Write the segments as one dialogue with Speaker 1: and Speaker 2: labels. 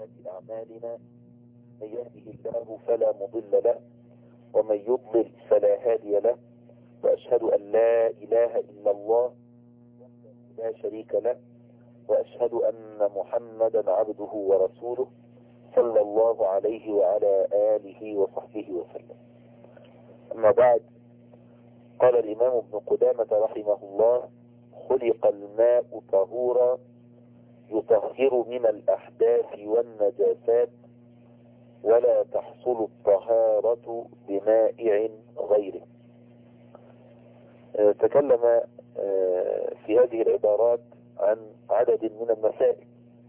Speaker 1: سيئات أعمالنا، من يهده الله فلا مضل له ومن يضلل فلا هادي له، وأشهد أن لا إله إلا الله لا شريك له، وأشهد أن محمدا عبده ورسوله صلى الله عليه وعلى آله وصحبه وسلم. أما بعد، قال الإمام ابن قدامة رحمه الله: خلق الماء طهورا يطهر من الأحداث والنجاسات، ولا تحصل الطهارة بمائع غيره. تكلم في هذه العبارات عن عدد من المسائل،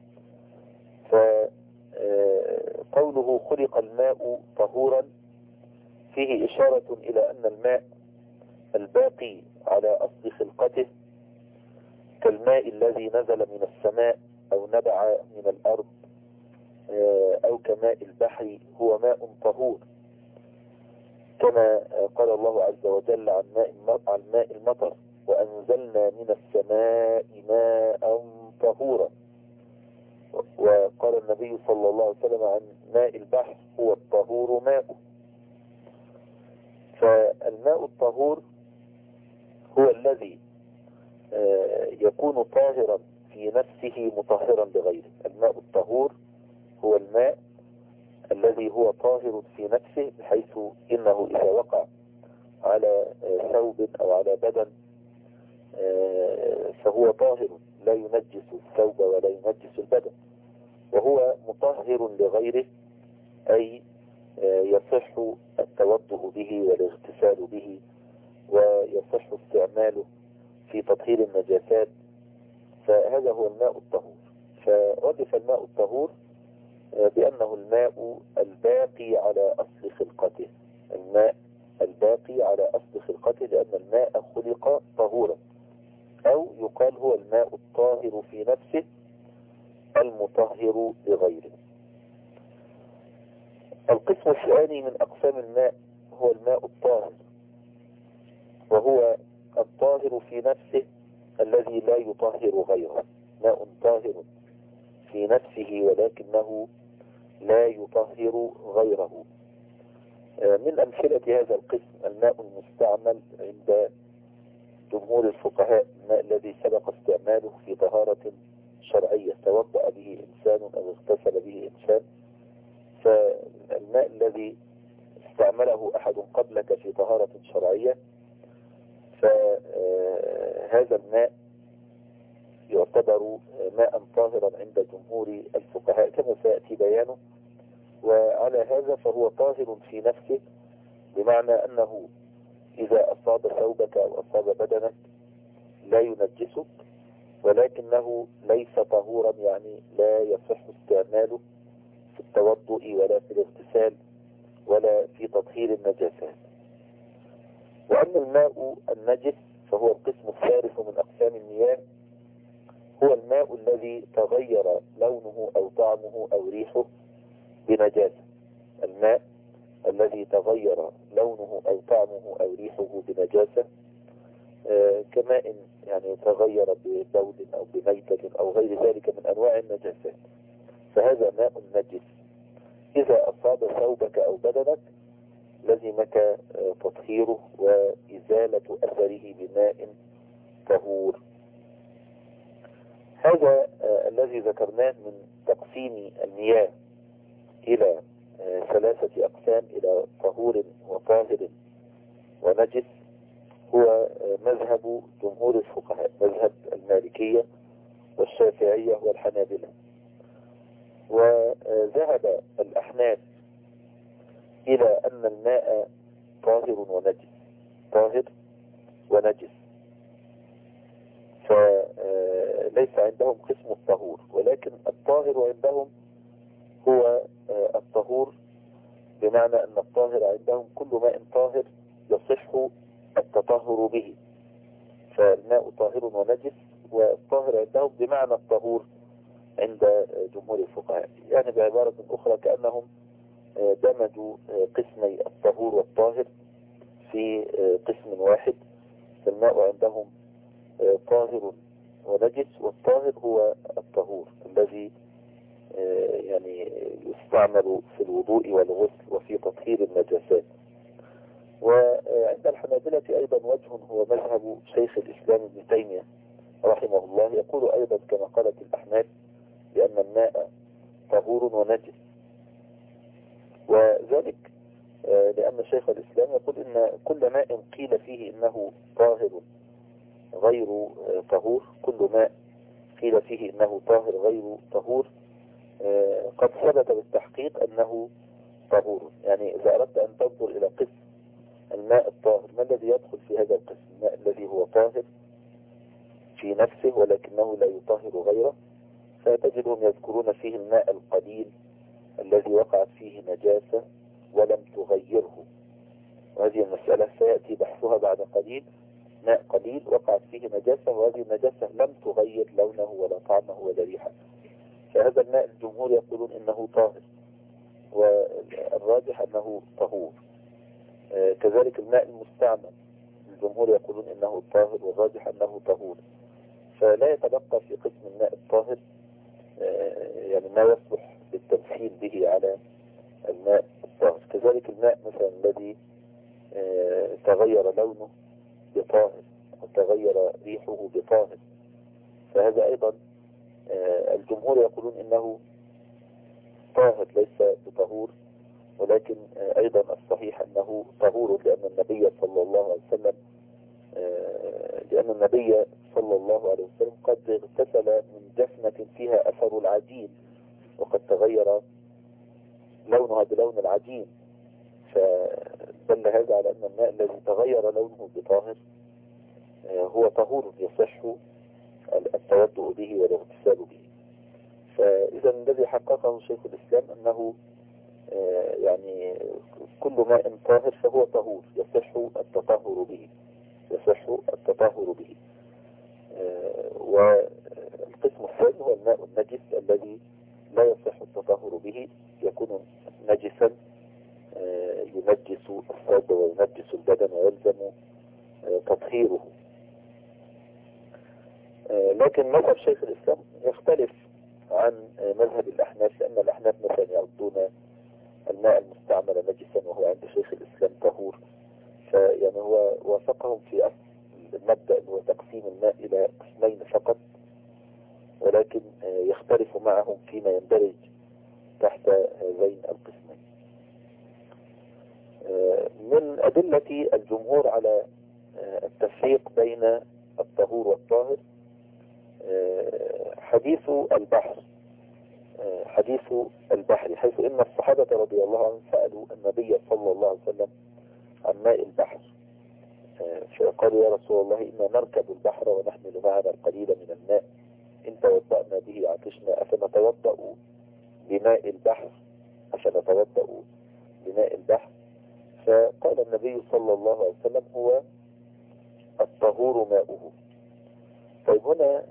Speaker 1: فقوله خلق الماء طهورا فيه إشارة إلى أن الماء الباقي على أصل خلقته كالماء الذي نزل من السماء أو نبع من الأرض أو كماء البحر هو ماء طهور، كما قال الله عز وجل عن ماء المطر: وأنزلنا من السماء ماء طهورا. وقال النبي صلى الله عليه وسلم عن ماء البحر: هو الطهور ماء. فالماء الطهور هو الذي يكون طاهرا في نفسه مطهرا لغيره. الماء الطهور هو الماء الذي هو طاهر في نفسه، بحيث إنه إذا وقع على ثوب أو على بدن فهو طاهر لا ينجس الثوب ولا ينجس البدن، وهو مطهر لغيره، أي يصح التوضؤ به والاغتسال به، ويصح استعماله في تطهير النجاسات. فهذا هو الماء الطهور. فوصف الماء الطهور بأنه الماء الباقي على أصل خلقته، الماء الباقي على أصل خلقته، لأن الماء خلق طهورا، أو يقال هو الماء الطاهر في نفسه المطهر لغيره. القسم الثاني من أقسام الماء هو الماء الطاهر، وهو الطاهر في نفسه الذي لا يطهر غيره. ماء طاهر في نفسه ولكنه لا يطهر غيره. من أمثلة هذا القسم الماء المستعمل عند جمهور الفقهاء، الماء الذي سبق استعماله في طهارة شرعية توضأ به إنسان أو اغتسل به إنسان، فالماء الذي استعمله أحد قبلك في طهارة شرعية، فهذا الماء يعتبر ماء طاهرا عند جمهور الفقهاء كما سيأتي بيانه. وعلى هذا فهو طاهر في نفسه، بمعنى أنه إذا أصاب ثوبك أو أصاب بدنك لا ينجسك، ولكنه ليس طهورا، يعني لا يصح استعماله في التوضؤ ولا في الاغتسال ولا في تطهير النجاسات. وأما الماء النجس فهو القسم الثالث من أقسام المياه، هو الماء الذي تغير لونه أو طعمه أو ريحه بنجاسة. الماء الذي تغير لونه أو طعمه أو ريحه بنجاسة، كماء يعني تغير ببول أو بميتة أو غير ذلك من أنواع النجاسات، فهذا ماء نجس. إذا أصاب ثوبك أو بدنك لزمك تطهيره وإزالة أثره بماء طهور. هذا الذي ذكرناه من تقسيم المياه إلى ثلاثة أقسام، إلى طهور وطاهر ونجس، هو مذهب جمهور الفقهاء، مذهب المالكية والشافعية والحنابلة. وذهب الأحناف إلى أن الماء طاهر ونجس، طاهر ونجس، فليس عندهم قسم الطهور، ولكن الطاهر عندهم هو الطهور، بمعنى أن الطاهر عندهم كل ماء طاهر يصح التطهر به، فالماء طاهر ونجس. والطاهر عندهم بمعنى الطهور عند جمهور الفقهاء، يعني بعبارة أخرى كأنهم دمجوا قسمي الطهور والطاهر في قسم واحد. فالماء عندهم طاهر ونجس، والطاهر هو الطهور الذي يعني يستعمل في الوضوء والغسل وفي تطهير النجاسات. وعند الحنابلة أيضا وجه هو مذهب شيخ الإسلام ابن تيمية رحمه الله، يقول أيضا كما قالت الأحناف بأن الماء طهور ونجس، وذلك لأن شيخ الإسلام يقول إن كل ماء قيل فيه إنه طاهر غير طهور، كل ماء قيل فيه إنه طاهر غير طهور قد ثبت بالتحقيق أنه طهور. يعني إذا أردت أن تنظر إلى قسم الماء الطاهر، ما الذي يدخل في هذا القسم؟ الماء الذي هو طاهر في نفسه ولكنه لا يطهر غيره، فتجدهم يذكرون فيه الماء القليل الذي وقعت فيه نجاسة ولم تغيره، وهذه المسألة سيأتي بحثها بعد قليل. ماء قليل وقعت فيه نجاسة وهذه النجاسة لم تغير لونه ولا طعمه ولا ريحه، فهذا الماء الجمهور يقولون إنه طاهر، والراجح أنه طهور. كذلك الماء المستعمل الجمهور يقولون إنه طاهر والراجح أنه طهور، فلا يتبقى في قسم الماء الطاهر يعني ما يصلح للتمثيل به على الماء الطاهر. كذلك الماء مثلا الذي تغير لونه بطاهر وتغير ريحه بطاهر، فهذا أيضا الجمهور يقولون إنه طاهر ليس بطهور، ولكن أيضا الصحيح أنه طهور، لأن النبي صلى الله عليه وسلم قد اغتسل من جفنة فيها أثر العجين وقد تغير لونها بلون العجين، فدل هذا على أن الماء الذي تغير لونه بطاهر هو طهور يصح التوضؤ به والاغتسال به. فإذا الذي حققه شيخ الإسلام أنه يعني كل ماء طاهر فهو طهور يصح التطهر به. والقسم الثاني هو الماء النجس الذي لا يصح التطهر به، يكون نجسا ينجس الثوب وينجس البدن ويلزم تطهيره. لكن مذهب شيخ الإسلام يختلف عن مذهب الأحناف، لأن الأحناف مثلا يعدون الماء المستعمل نجسا وهو عند شيخ الإسلام طهور، فيعني هو وافقهم في أصل المبدأ اللي هو تقسيم الماء إلى قسمين فقط، ولكن يختلف معهم فيما يندرج تحت هذين القسمين. من أدلة الجمهور على التفريق بين الطهور والطاهر حديث البحر، حيث إن الصحابة رضي الله عنهم سألوا النبي صلى الله عليه وسلم عن ماء البحر، فقالوا يا رسول الله إنا نركب البحر ونحمل معنا القليل من الماء، إن توضأنا به عطشنا أفنتوضأ بماء البحر؟ فقال النبي صلى الله عليه وسلم هو الطهور ماؤه. طيب هنا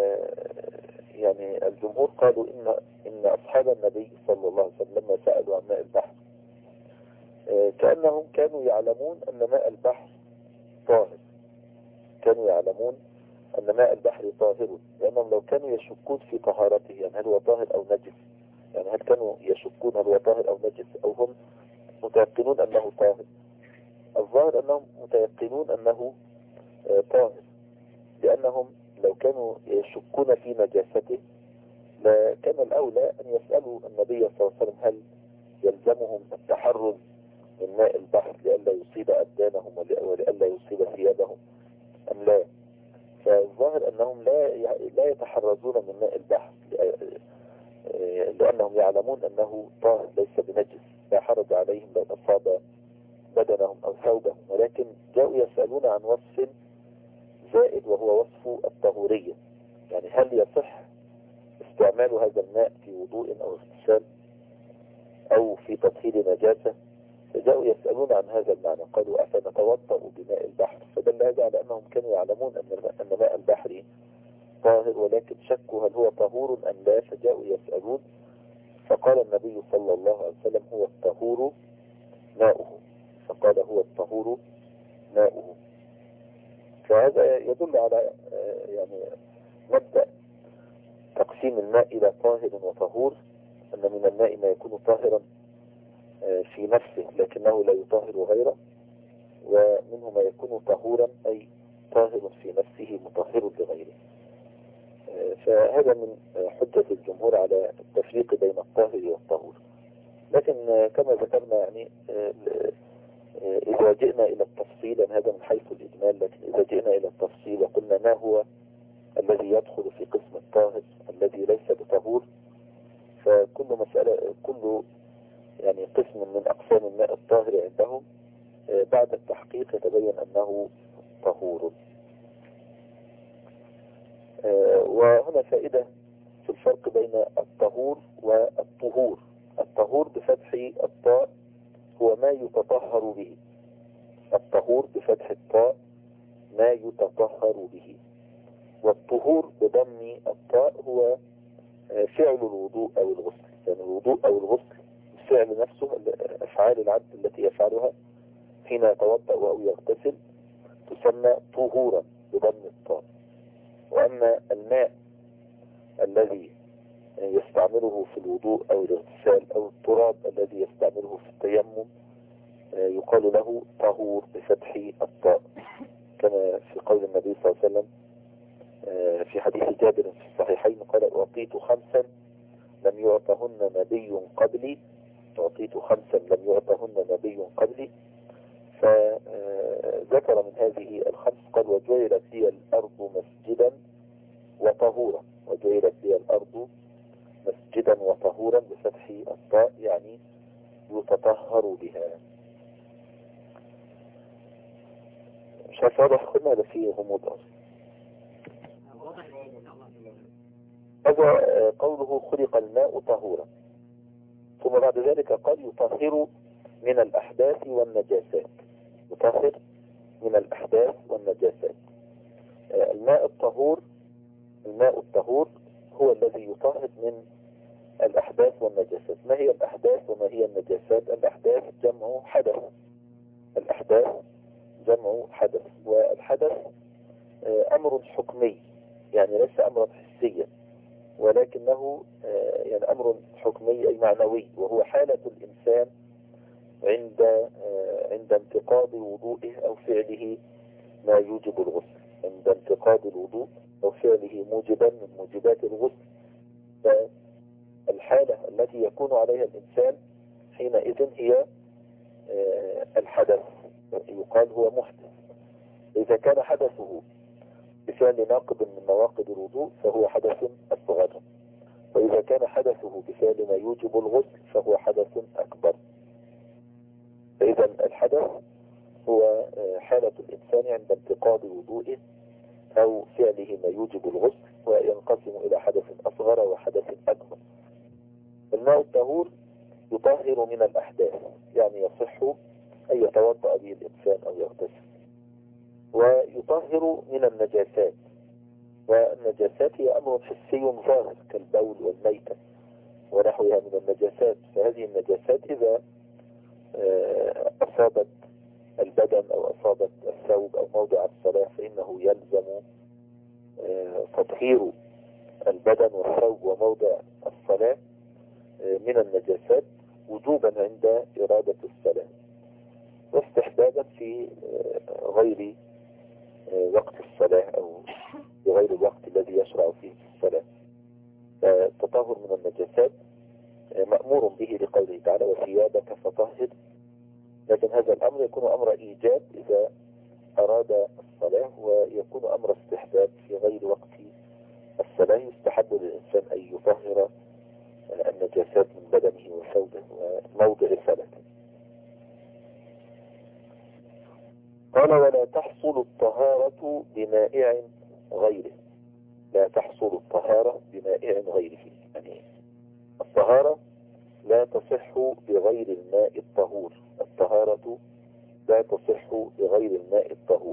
Speaker 1: يعني الجمهور قالوا إن أصحاب النبي صلى الله عليه وسلم لما سألوا عن ماء البحر كأنهم كانوا يعلمون أن ماء البحر طاهر، لأنهم لو كانوا يشكون في طهارته، يعني هل هو طاهر أو نجس، يعني هل كانوا يشكون هل هو طاهر أو نجس أو هم متيقنون أنه طاهر؟ الظاهر أنهم متيقنون أنه طاهر، لأنهم لو كانوا يشكون في نجاسته لكان الأولى أن يسألوا النبي صلى الله عليه وسلم هل يلزمهم التحرز من ماء البحر لئلا يصيب أبدانهم ولئلا يصيب ثيابهم أم لا. فالظاهر أنهم لا يتحرزون من ماء البحر لأنهم يعلمون أنه طاهر ليس بنجس، لا حرج عليهم لو أصاب بدنهم أو ثوبهم، ولكن جاءوا يسألون عن وصف زائد وهو وصف الطهورية، يعني هل يصح استعمال هذا الماء في وضوء أو اغتسال أو في تطهير نجاسة؟ فجاءوا يسألون عن هذا المعنى، قالوا أفنتوضأ بماء البحر؟ فدل هذا على أنهم كانوا يعلمون أن ماء البحر طاهر، ولكن شكوا هل هو طهور أم لا، فجاءوا يسألون، فقال النبي صلى الله عليه وسلم هو الطهور ماؤه. فهذا يدل على يعني مبدأ تقسيم الماء إلى طاهر وطهور، أن من الماء ما يكون طاهرا في نفسه لكنه لا يطهر غيره، ومنه ما يكون طهورا أي طاهر في نفسه مطهر لغيره. فهذا من حجة الجمهور على التفريق بين الطاهر والطهور. لكن كما ذكرنا يعني إذا جئنا إلى التفصيل، هذا من حيث الإجمال، لكن إذا جئنا إلى التفصيل وقلنا ما هو الذي يدخل في قسم الطاهر الذي ليس بطهور، فكل مسألة كل يعني قسم من أقسام الماء الطاهر عندهم بعد التحقيق يتبين أنه طهور. وهنا فائدة في الفرق بين الطهور والطهور. الطهور بفتح الطاء هو ما يتطهر به. الطهور بفتح الطاء ما يتطهر به، والطهور بضم الطاء هو فعل الوضوء أو الغسل. يعني الوضوء أو الغسل الفعل نفسه، أفعال العبد التي يفعلها حين يتوضأ أو يغتسل تسمى طهورا بضم الطاء. وأما الماء الذي يستعمله في الوضوء أو الاغتسال أو التراب الذي يستعمله في التيمم يقال له طهور بفتح الطاء، كما في قول النبي صلى الله عليه وسلم في حديث جابر في الصحيحين قال: أعطيت خمسا لم يعطهن نبي قبلي. أعطيت خمسا لم يعطهن نبي قبلي. فذكر من هذه الخمس قال: وجعلت لي الأرض مسجدا وطهورا. وجعلت لي الأرض مسجدا وطهورا بفتح الطاء، يعني يتطهر بها. مش عارف واضح خلنا ولا فيه غموض أصلا. هذا قوله خلق الماء طهورا، ثم بعد ذلك قال يطهر من الأحداث والنجاسات. يطهر من الأحداث والنجاسات. الماء الطهور هو الذي يطهر من الأحداث والنجاسات. ما هي الأحداث وما هي النجاسات؟ الأحداث جمع حدث. الأحداث جمع حدث، والحدث أمر حكمي، يعني ليس أمرا حسيا، ولكنه يعني أمر حكمي أي معنوي، وهو حالة الإنسان عند انتقاض وضوئه أو فعله ما يوجب الغسل. عند انتقاض الوضوء أو فعله موجبا من موجبات الغسل، فالحالة التي يكون عليها الإنسان حينئذ هي الحدث، يقال هو محدث. إذا كان حدثه بفعل ناقض من نواقض الوضوء فهو حدث أصغر، وإذا كان حدثه بفعل ما يوجب الغسل فهو حدث أكبر. فإذا الحدث هو حالة الإنسان عند انتقاض وضوئه أو فعله ما يوجب الغسل، وينقسم إلى حدث أصغر وحدث أكبر. الماء الطهور يطهر من الأحداث، يعني يصح أن يتوضأ به الإنسان أو يغتسل. ويطهر من النجاسات، والنجاسات هي أمر حسي ظاهر كالبول والميتة ونحوها من النجاسات. فهذه النجاسات إذا أصابت البدن أو أصابت الثوب أو موضع الصلاة فإنه يلزم تطهير البدن والثوب وموضع الصلاة من النجاسات وجوبا عند إرادة الصلاة، واستحبابا في غير وقت الصلاة أو في غير الوقت الذي يشرع فيه الصلاة. التطهر من النجاسات مأمور به لقوله تعالى: وثيابك فطهر. لكن هذا الأمر يكون أمر إيجاب إذا أراد الصلاة، ويكون أمر استحباب في غير وقت الصلاة. يستحب للإنسان أن يطهر النجاسات من بدنه وثوبه وموضع صلاته. قال: ولا تحصل الطهارة بمائع غيره. لا تحصل الطهارة بمائع غيره، يعني الطهارة لا تصح بغير الماء الطهور. الطهارة لا تصح بغير الماء الطهور.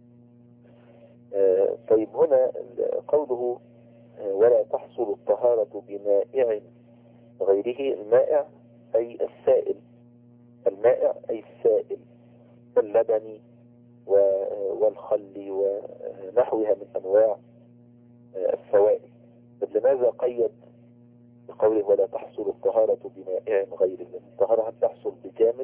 Speaker 1: طيب هنا قوله ولا تحصل الطهارة بمائع غيره، المائع أي السائل. المائع أي السائل كاللبن والخل ونحوها من أنواع السوائل. لماذا قيد بقوله ولا تحصل الطهارة بمائع غير الماء. الطهارة هل تحصل بجامد؟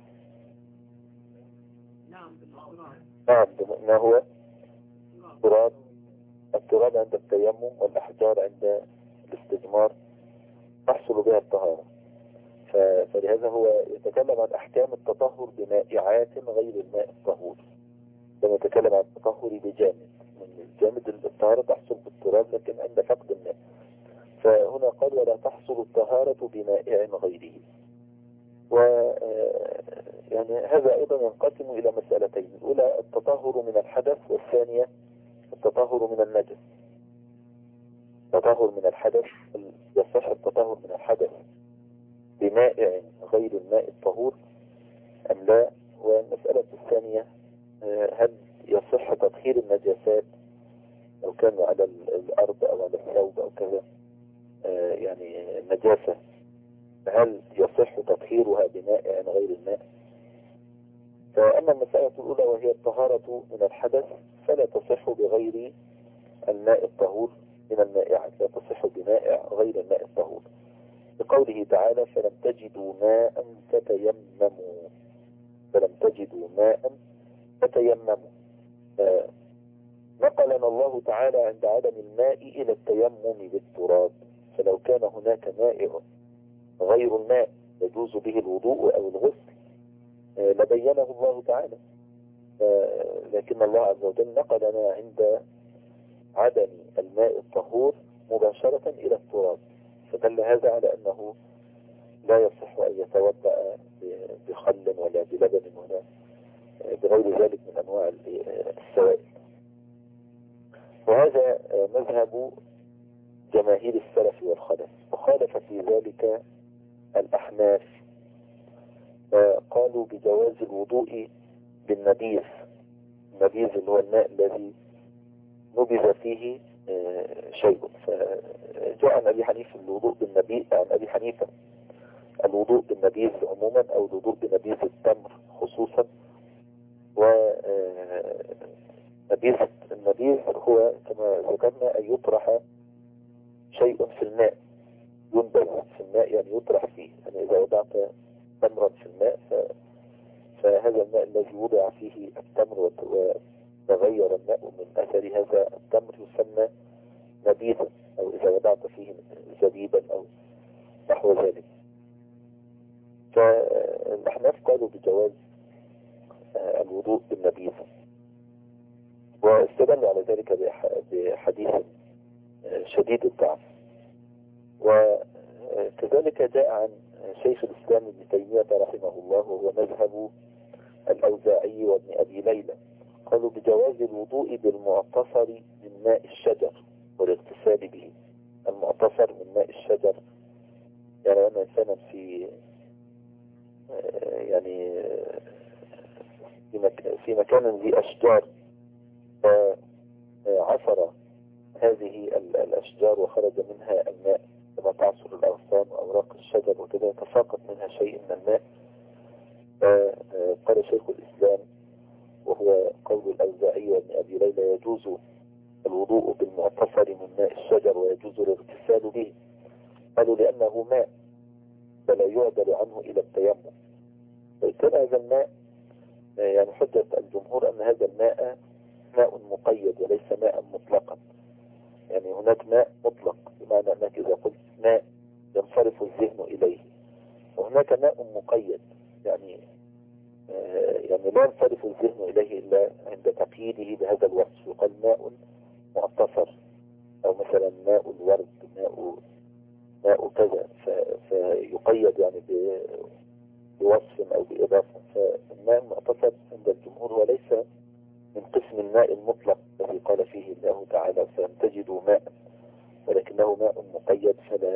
Speaker 1: نعم، ما هو التراب. التراب عند التيمم والأحجار عند الاستجمار تحصل بها الطهارة. فلهذا هو يتكلم عن أحكام التطهر بمائعات غير الماء الطهور، لما يتكلم عن التطهر بجامد. الجامد الطهارة تحصل بالتراب لكن عند فقد الماء. فهنا قال ولا تحصل الطهارة بمائع غيره. و يعني هذا أيضا ينقسم إلى مسألتين: الأولى التطهر من الحدث، والثانية التطهر من النجس. التطهر من الحدث، يصح التطهر من الحدث بمائع غير الماء الطهور أم لا؟ والمسألة الثانية هل يصح تطهير النجاسات لو كانوا على الأرض أو على الثوب أو كذا، يعني نجاسة، هل يصح تطهيرها بمائع غير الماء؟ فأما المسألة الأولى وهي الطهارة من الحدث فلا تصح بغير الماء الطهور من المائعات، لا تصح بمائع غير الماء الطهور، بقوله تعالى فلم تجدوا ماء فتيمموا. فلم تجدوا ماء فتيمموا. نقلنا الله تعالى عند عدم الماء إلى التيمم بالتراب، فلو كان هناك مائع غير الماء يجوز به الوضوء أو الغسل لبينه الله تعالى، لكن الله عز وجل نقلنا عند عدم الماء الطهور مباشرة إلى التراب، فدل هذا على أنه لا يصح أن يتوضأ بخل ولا بلبن ولا بغير ذلك من أنواع السوائل. وهذا مذهب جماهير السلف والخلف، وخالف في ذلك الأحناف، قالوا بجواز الوضوء بالنبيذ. النبيذ اللي هو الماء الذي نبذ فيه شيء. فجاء عن أبي حنيفة الوضوء بالنبيذ، عن أبي حنيفة الوضوء بالنبيذ عموما أو الوضوء بنبيذ التمر خصوصا. النبيذ هو كما ذكرنا أن يطرح شيء في الماء، ينبذ في الماء يعني يطرح فيه. يعني إذا وضعت تمرا في الماء فهذا الماء الذي وضع فيه التمر وتغير الماء من أثر هذا التمر يسمى نبيذا، أو إذا وضعت فيه زبيبا أو نحو ذلك. فالأحناف قالوا بجواز الوضوء بالنبيذ، واستدلوا على ذلك بحديث شديد الضعف. وكذلك جاء عن شيخ الإسلام ابن تيمية رحمه الله وهو مذهب الأوزاعي وابن أبي ليلى، قالوا بجواز الوضوء بالمعتصر من ماء الشجر والاغتسال به. المعتصر من ماء الشجر يعني أنا إنسانا في يعني في مكان ذي أشجار فعصر هذه الأشجار وخرج منها الماء كما تعصر الأغصان وأوراق الشجر وكذا، يتساقط منها شيء من الماء. قال شيخ الإسلام وهو قول الأوزاعي وابن أبي ليلى يجوز الوضوء بالمعتصر من ماء الشجر ويجوز الاغتسال به. قالوا لأنه ماء فلا يعدل عنه إلى التيمم. وكان هذا الماء يعني حجة الجمهور أن هذا الماء ماء مقيد وليس ماء مطلقا. يعني هناك ماء مطلق بمعنى أنك إذا قلت ماء ينصرف الذهن إليه، وهناك ماء مقيد يعني لا ينصرف الذهن إليه إلا عند تقييده بهذا الوصف، يقال ماء معتصر، أو مثلا ماء الورد، ماء كذا، فيقيد يعني بوصف أو بإضافة. فالماء المعتصر عند الجمهور وليس من قسم الماء المطلق الذي قال فيه الله تعالى فلم تجدوا ماء، ولكنه ماء مقيد فلا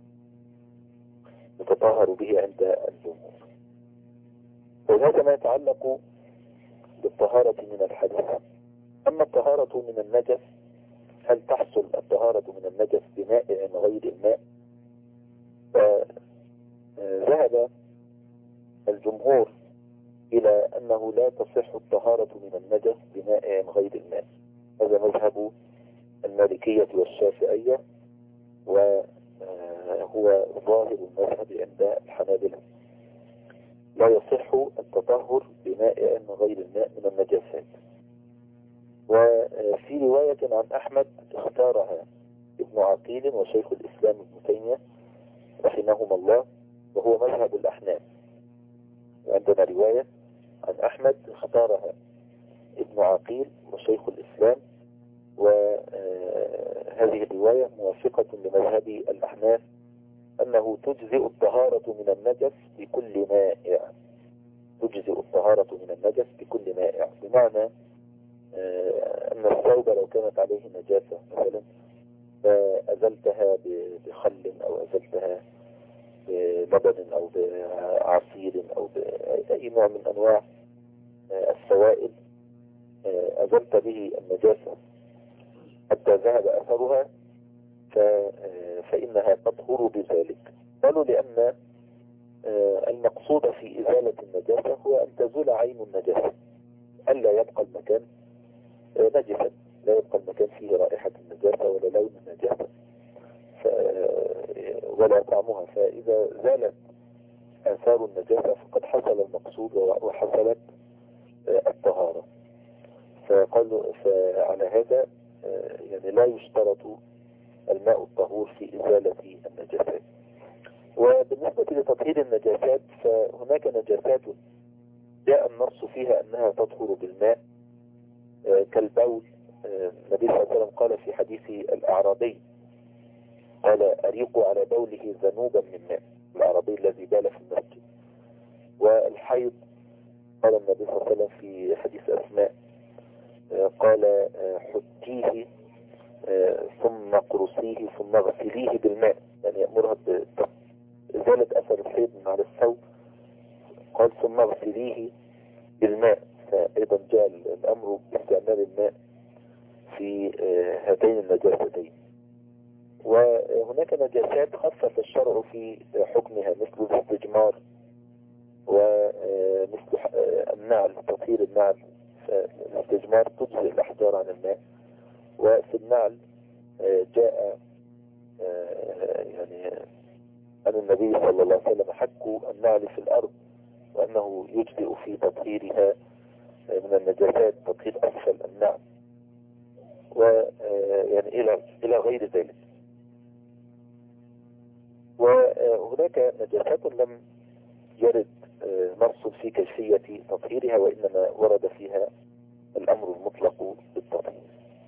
Speaker 1: يتطهر به عند الجمهور. وهذا ما يتعلق بالطهارة من الحدث. أما الطهارة من النجس، هل تحصل الطهارة من النجس بمائع غير الماء؟ فذهب الجمهور إلى أنه لا تصح الطهارة من النجس بمائع غير الماء. هذا مذهب المالكية والشافعية، هو ظاهر المذهب عند الحنابلة. لا يصح التطهر بماء غير الماء من النجاسات. وفي رواية عن أحمد اختارها ابن عقيل وشيخ الإسلام ابن تيمية رحمهما الله، وهو مذهب الأحناف. وعندنا رواية عن أحمد اختارها ابن عقيل وشيخ الإسلام، وهذه الرواية موافقة لمذهب الأحناف أنه تجزئ الطهارة من النجس بكل مائع. تجزئ الطهارة من النجس بكل مائع، بمعنى أن الثوب لو كانت عليه نجاسة مثلا فأزلتها بخل أو أزلتها بلبن أو بعصير أو بأي نوع من أنواع السوائل، أزلت به النجاسة حتى ذهب أثرها فإنها تطهر بذلك. قالوا لأن المقصود في إزالة النجاسة هو أن تزول عين النجاسة، ألا يبقى المكان نجسا، لا يبقى المكان فيه رائحة النجاسة ولا لون النجاسة ولا طعمها. فإذا زالت آثار النجاسة فقد حصل المقصود وحصلت الطهارة. فقالوا فعلى هذا يعني لا يشترط الماء الطهور في إزالة النجاسات. وبالنسبة لتطهير النجاسات فهناك نجاسات جاء النص فيها أنها تطهر بالماء كالبول. النبي صلى الله عليه وسلم قال في حديث الأعرابي قال أريقوا على بوله ذنوبا من ماء، الأعرابي الذي بال في المسجد. والحيض قال النبي صلى الله عليه وسلم في حديث أسماء قال حكيه ثم قرصيه ثم اغسليه بالماء، يعني يأمرها بإزالة أثر الحيض من على الثوب، قال ثم اغسليه بالماء. فأيضا جاء الأمر باستعمال الماء في هاتين النجاستين. وهناك نجاسات خفف الشرع في حكمها مثل الاستجمار ومثل النعل، تطهير النعل. فالاستجمار تجزئ الأحجار عن الماء، وفي النعل جاء يعني أن النبي صلى الله عليه وسلم حكوا النعل في الأرض وأنه يجزئ في تطهيرها من النجاسات تطهير أسفل النعل، ويعني إلى غير ذلك. وهناك نجاسات لم يرد نص في كيفية تطهيرها، وإنما ورد فيها الأمر المطلق بالتطهير.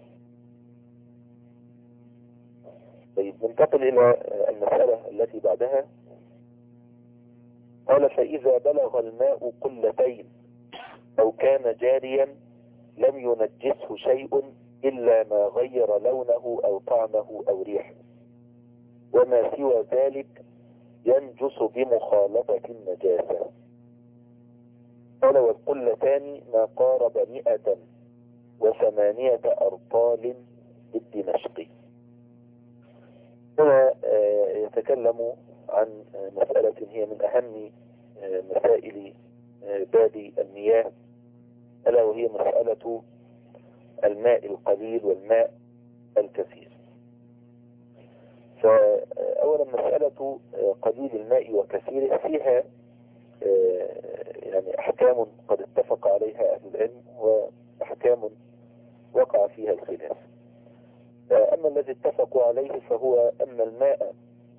Speaker 1: طيب ننتقل إلى المسألة التي بعدها. قال فإذا بلغ الماء قلتين أو كان جاريا لم ينجسه شيء إلا ما غير لونه أو طعمه أو ريحه، وما سوى ذلك ينجس بمخالطة النجاسة. قال والقلتان ما قارب 108 أرطال بالدمشقي. هنا يتكلم عن مسألة هي من أهم مسائل باب المياه، ألا وهي مسألة الماء القليل والماء الكثير. فأولا مسألة قليل الماء وكثيره فيها يعني أحكام قد اتفق عليها أهل العلم وأحكام وقع فيها الخلاف. أما الذي اتفقوا عليه فهو أن الماء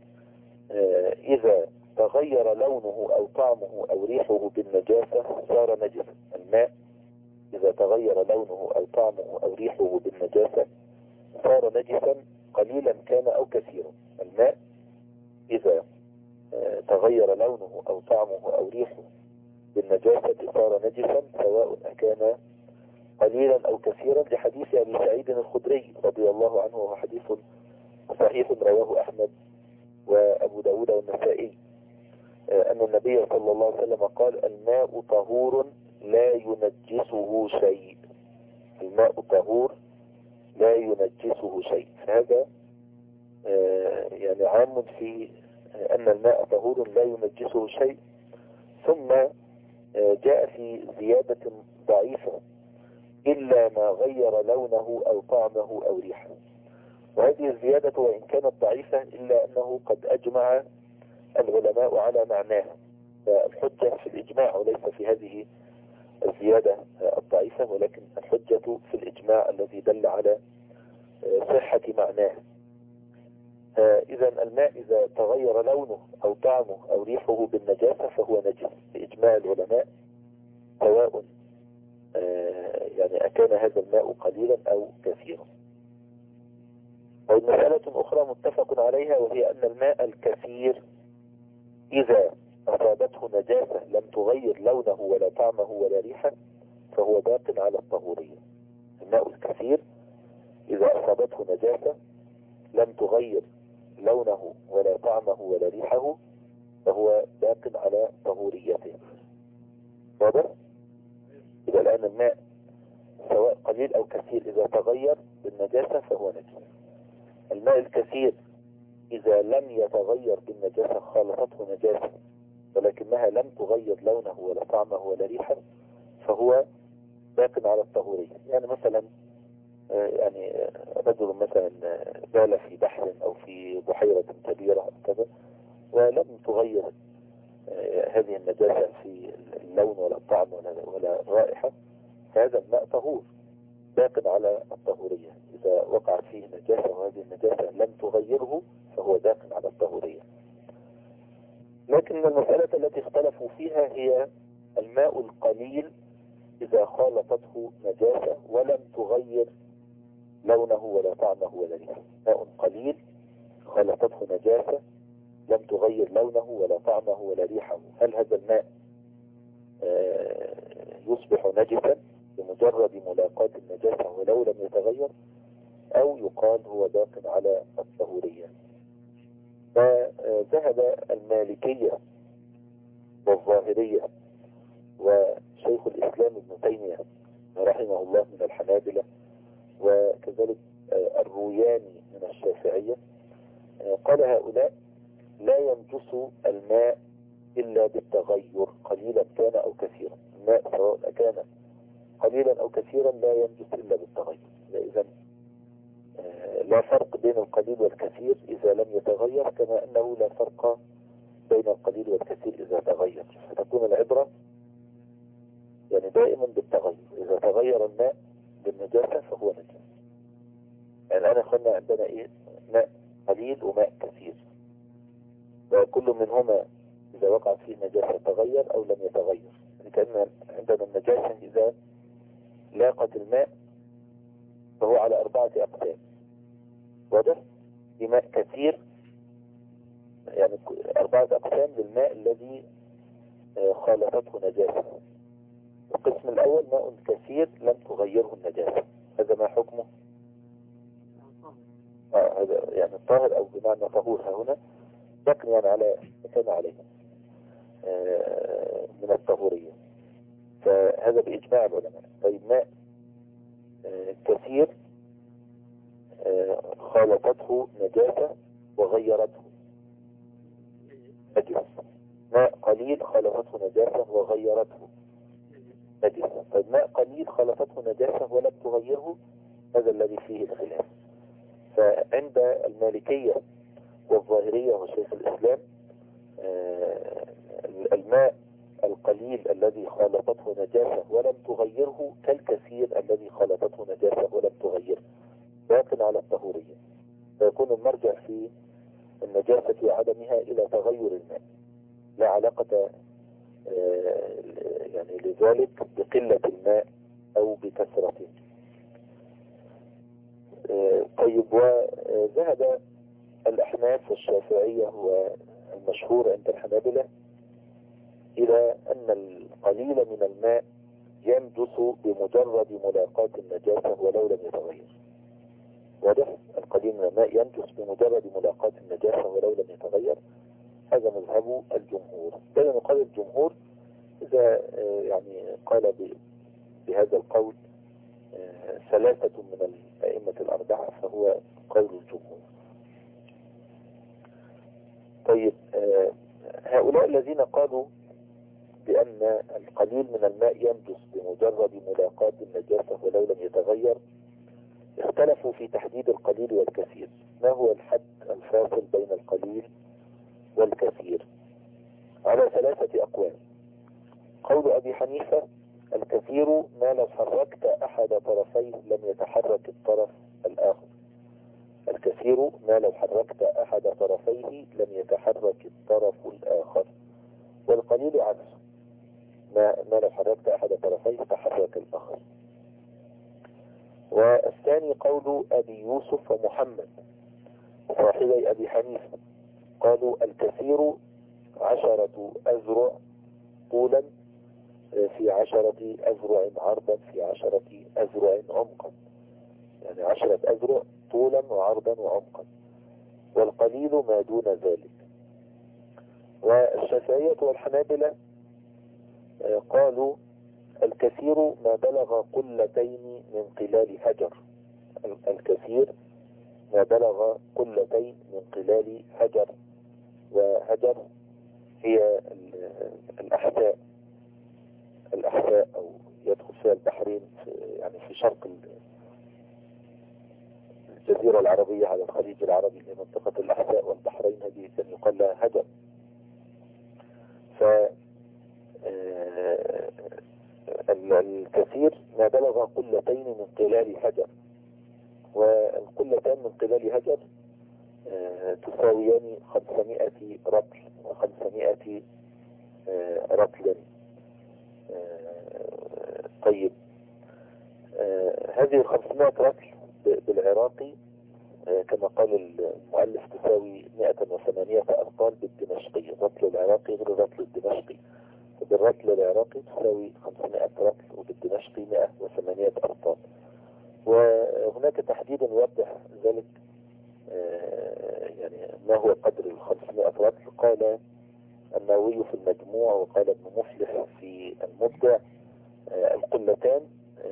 Speaker 1: إذا تغير لونه أو طعمه أو ريحه بالنجاسة صار نجسا. الماء إذا تغير لونه أو طعمه أو ريحه بالنجاسة صار نجسا قليلا كان أو كثيرا. الماء إذا تغير لونه أو طعمه أو ريحه بالنجاسة صار نجسا سواء أكان قليلا أو كثيرا، لحديث أبي سعيد الخدري رضي الله عنه، وهو حديث صحيح رواه أحمد وأبو داود والنسائي، أن النبي صلى الله عليه وسلم قال الماء طهور لا ينجسه شيء. الماء طهور لا ينجسه شيء. فهذا يعني عام في أن الماء طهور لا ينجسه شيء. ثم جاء في زيادة ضعيفة إلا ما غير لونه أو طعمه أو ريحه. وهذه الزيادة وإن كانت ضعيفة إلا أنه قد أجمع العلماء على معناه، فالحجة في الإجماع وليس في هذه الزيادة الضعيفة، ولكن الحجة في الإجماع الذي دل على صحة معناه. إذا الماء إذا تغير لونه أو طعمه أو ريحه بالنجاسة فهو نجس بإجماع العلماء، سواء يعني أكان هذا الماء قليلا أو كثيرا. ومسألة أخرى متفق عليها، وهي أن الماء الكثير إذا أصابته نجاسة لم تغير لونه ولا طعمه ولا ريحه فهو باق على الطهورية. الماء الكثير إذا أصابته نجاسة لم تغير لونه ولا طعمه ولا ريحه فهو باق على طهوريته. واضح؟ إذا الآن الماء سواء قليل أو كثير إذا تغير بالنجاسة فهو نجس. الماء الكثير إذا لم يتغير بالنجاسة خالطته نجاسة ولكنها لم تغير لونه ولا طعمه ولا ريحه فهو باق على الطهورية. يعني مثلا يعني رجل مثلا بال في بحر أو في بحيرة كبيرة أو كذا ولم تغير هذه النجاسة في اللون ولا الطعم ولا الرائحة، فهذا الماء طهور باق على الطهورية. إذا وقعت فيه نجاسة وهذه النجاسة لم تغيره فهو باق على الطهورية. لكن المسألة التي اختلفوا فيها هي الماء القليل إذا خالطته نجاسة ولم تغير لونه ولا طعمه ولا ريحه. ماء قليل خالطته نجاسة لم تغير لونه ولا طعمه ولا ريحه، هل هذا الماء يصبح نجسا بمجرد ملاقاة النجاسة ولو لم يتغير، أو يقال هو باق على الطهورية؟ فذهب المالكية والظاهرية وشيخ الإسلام ابن تيمية رحمه الله من الحنابلة، وكذلك الروياني من الشافعية، قال هؤلاء لا ينجس الماء إلا بالتغير قليلا كان أو كثيرا. الماء سواء كان قليلا أو كثيرا لا ينجس إلا بالتغير. إذن لا فرق بين القليل والكثير إذا لم يتغير، كما أنه لا فرق بين القليل والكثير إذا تغير، فتكون العبرة يعني دائما بالتغير. إذا تغير الماء بالنجاسة فهو نجس. يعني أنا أخذنا عندنا ماء قليل وماء كثير، وكل منهما إذا وقع فيه نجاسة تغير أو لم يتغير. يعني كأن عندنا النجاسة إذا لاقت الماء فهو على 4 أقسام. واضح؟ في ماء كثير، يعني 4 أقسام للماء الذي خالطته نجاسة. القسم الأول ماء كثير لم تغيره النجاسة، هذا ما حكمه؟ هذا يعني الطاهر أو بمعنى طهور هنا يقني على كان عليه من الطهورية، فهذا بإجماع العلماء. طيب ماء كثير خالطته نجاسة وغيرته نجس. ماء قليل خالطته نجاسة وغيرته نجس. طيب ماء قليل خالطته نجاسة ولم تغيره، هذا الذي فيه الخلاف. فعند المالكية والظاهرية وشيخ الإسلام الماء القليل الذي خالطته نجاسة ولم تغيره كالكثير الذي خالطته نجاسة ولم تغيره، باق على الطهورية. فيكون المرجع في النجاسة وعدمها إلى تغير الماء، لا علاقة يعني لذلك بقلة الماء أو بكثرته. طيب، وذهب الأحناف والشافعية والمشهور عند الحنابلة إلى أن القليل من الماء ينجس بمجرد ملاقاة النجاسة ولو لم يتغير. واضح؟ القليل من الماء ينجس بمجرد ملاقاة النجاسة ولو لم يتغير، هذا مذهب الجمهور. بينما قال الجمهور إذا يعني قال بهذا القول 3 من الأئمة الأربعة فهو قول الجمهور. طيب، هؤلاء الذين قالوا بأن القليل من الماء ينجس بمجرد ملاقاة النجاسة ولو لم يتغير اختلفوا في تحديد القليل والكثير. ما هو الحد الفاصل بين القليل والكثير؟ على 3 أقوال. قول أبي حنيفة: الكثير ما لو حركت أحد طرفيه لم يتحرك الطرف الآخر. الكثير ما لو حركت أحد طرفيه لم يتحرك الطرف الآخر. والقليل عكسه، ما لو حركت أحد طرفيه تحرك الآخر. والثاني قول أبي يوسف ومحمد صاحبي أبي حنيفة، قالوا: الكثير 10 أذرع طولا في 10 أذرع عرضا في 10 أذرع عمقا، يعني 10 أذرع طولا وعرضا وعمقا. والقليل ما دون ذلك. والشافعية والحنابلة قالوا: الكثير ما بلغ قلتين من قلال حجر. الكثير ما بلغ قلتين من قلال حجر. وهجر هي الأحساء أو يدخل فيها البحرين يعني في شرق الجزيرة العربية على الخليج العربي، منطقة الأحساء والبحرين، هذه كان يقال لها هجر. الكثير ما بلغ قلتين من قلال حجر. والقلتان من قلال حجر تساويان 500 رطل و500 رطلا. طيب، هذه 500 رطل بالعراقي كما قال المؤلف تساوي 108 أرطال بالدمشقي. الرطل العراقي غير الرطل الدمشقي. بالرطل العراقي تساوي 500 رطل وبالدمشقي 108 أرطال. وهناك تحديد يوضح ذلك، يعني ما هو قدر 500 رطل. قال النووي في المجموع وقال ابن مفلح في المبدع: القلتان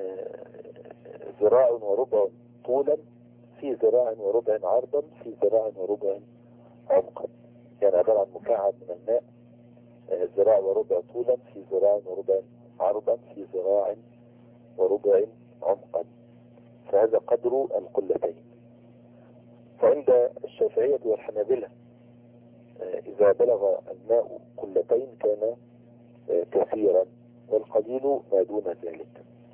Speaker 1: ذراع وربع طولا في ذراع وربع عرضا في ذراع وربع عمقا، يعني عبارة عن مكعب من الماء، ذراع وربع طولا في ذراع وربع عرضا في ذراع وربع عمقا. فهذا قدر القلتين. فعند الشافعية والحنابلة إذا بلغ الماء قلتين كان كثيرا، والقليل ما دون ذلك.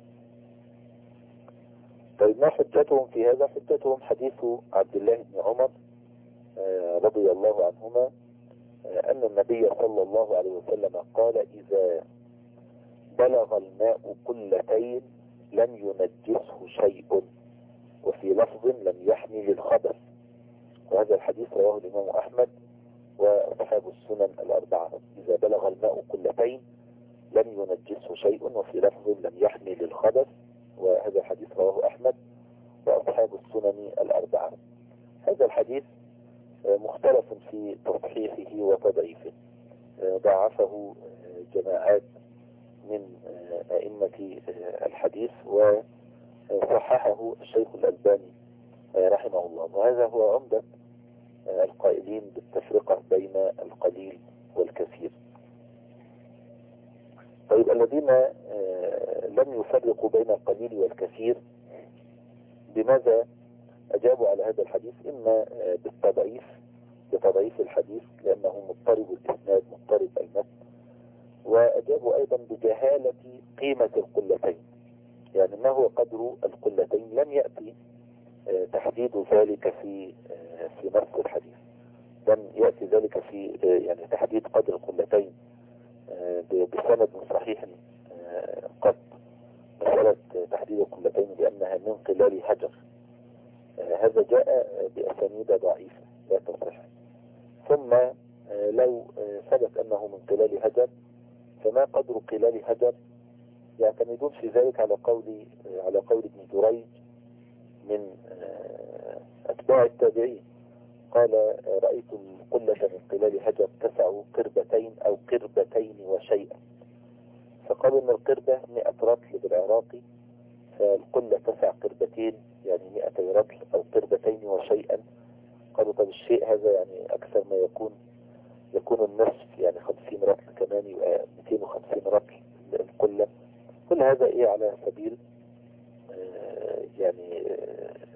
Speaker 1: طيب، ما حجتهم في هذا؟ حجتهم حديث عبد الله بن عمر رضي الله عنهما أن النبي صلى الله عليه وسلم قال: إذا بلغ الماء قلتين لم ينجسه شيء، وفي لفظ لم يحمل الخبث. وهذا الحديث رواه الإمام أحمد وأصحاب السنن الأربعة. إذا بلغ الماء قلتين لم ينجسه شيء، وفي لفظ لم يحمل الخبث. وهذا الحديث رواه أحمد وأصحاب السنن الأربعة. هذا الحديث مختلف في تصحيحه وتضعيفه. ضعفه جماعات من أئمة الحديث، وصححه الشيخ الألباني رحمه الله. وهذا هو عمدة القائلين بالتفرقة بين القليل والكثير. طيب، الذين لم يفرقوا بين القليل والكثير بماذا أجابوا على هذا الحديث؟ إما بتضعيف الحديث لأنه مضطرب الإسناد مضطرب المتن، وأجابوا أيضا بجهالة قيمة القلتين، يعني ما هو قدر القلتين لم يأتي تحديد ذلك في نص الحديث. لم يأتي ذلك في يعني تحديد قدر القلتين بسند صحيح قط. مسألة تحديد القلتين بأنها من قلال حجر، هذا جاء بأسانيد ضعيفة لا تصح. ثم لو ثبت أنه من قلال حجر، فما قدر قلال حجر؟ يعتمدون في ذلك على قول ابن جريج من أتباع التابعين. قال: رأيت القلة من قلال حجر تسع قربتين أو قربتين وشيئا. فقالوا أن القربة 100 رطل بالعراقي، فالقلة تسع قربتين يعني 200 رطل أو قربتين وشيئا. قالوا: طب الشيء هذا يعني أكثر ما يكون النصف، يعني 50 رطل كمان يبقى 250 رطل القلة. كل هذا على سبيل يعني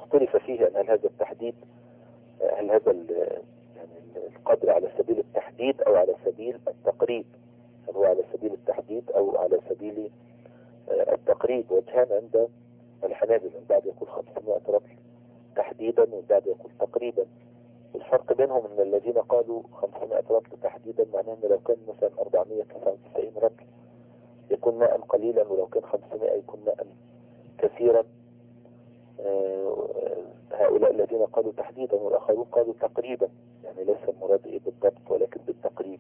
Speaker 1: اختلف فيه أن هل هذا التحديد، هل هذا يعني القدر على سبيل التحديد أو على سبيل التقريب، هل هو على سبيل التحديد أو على سبيل التقريب. وجهان عند الحنابلة، البعض يقول 500 رطل تحديدا والبعض يقول تقريبا. الفرق بينهم ان الذين قالوا 500 رطل تحديدا معناه ان لو كان مثلا 499 رطل يكون ماء قليلا، ولو كان 500 يكون ماء كثيرا. هؤلاء الذين قالوا تحديدا، والاخرون قالوا تقريبا، يعني ليس المراد ايه بالضبط ولكن بالتقريب.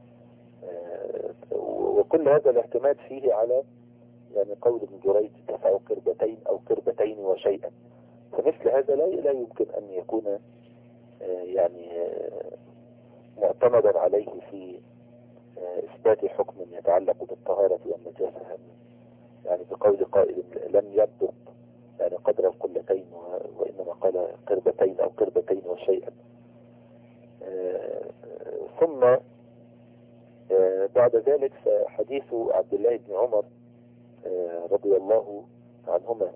Speaker 1: وكل هذا الاعتماد فيه على يعني قول ابن جريج 9 قربتين او قربتين وشيئا. فمثل هذا لا يمكن ان يكون يعني معتمدا عليه في اثبات حكم يتعلق بالطهارة والنجاسة، يعني بقول قائل لم يبدو يعني قدر القلتين وإنما قال قربتين أو قربتين وشيئا. ثم بعد ذلك فحديث عبد الله بن عمر رضي الله عنهما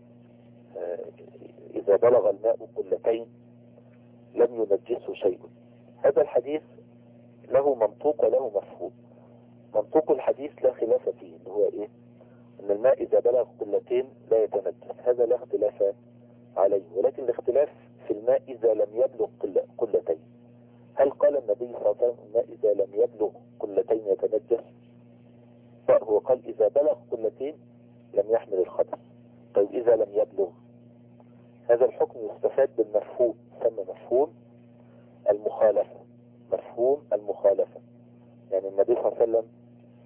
Speaker 1: إذا بلغ الماء قلتين لم ينجسه شيء. هذا الحديث له منطوق وله مفهوم. منطوق الحديث لا خلاف فيه، اللي هو ايه؟ ان الماء اذا بلغ قلتين لا يتنجس، هذا لا اختلاف عليه. ولكن الاختلاف في الماء اذا لم يبلغ قلتين. هل قال النبي صلى الله عليه وسلم الماء اذا لم يبلغ قلتين يتنجس؟ لا، هو قال اذا بلغ قلتين لم يحمل الخبث. طيب اذا لم يبلغ، هذا الحكم يستفاد بالمفهوم، يسمى مفهوم المخالفة. مفهوم المخالفة، يعني النبي صلى الله عليه وسلم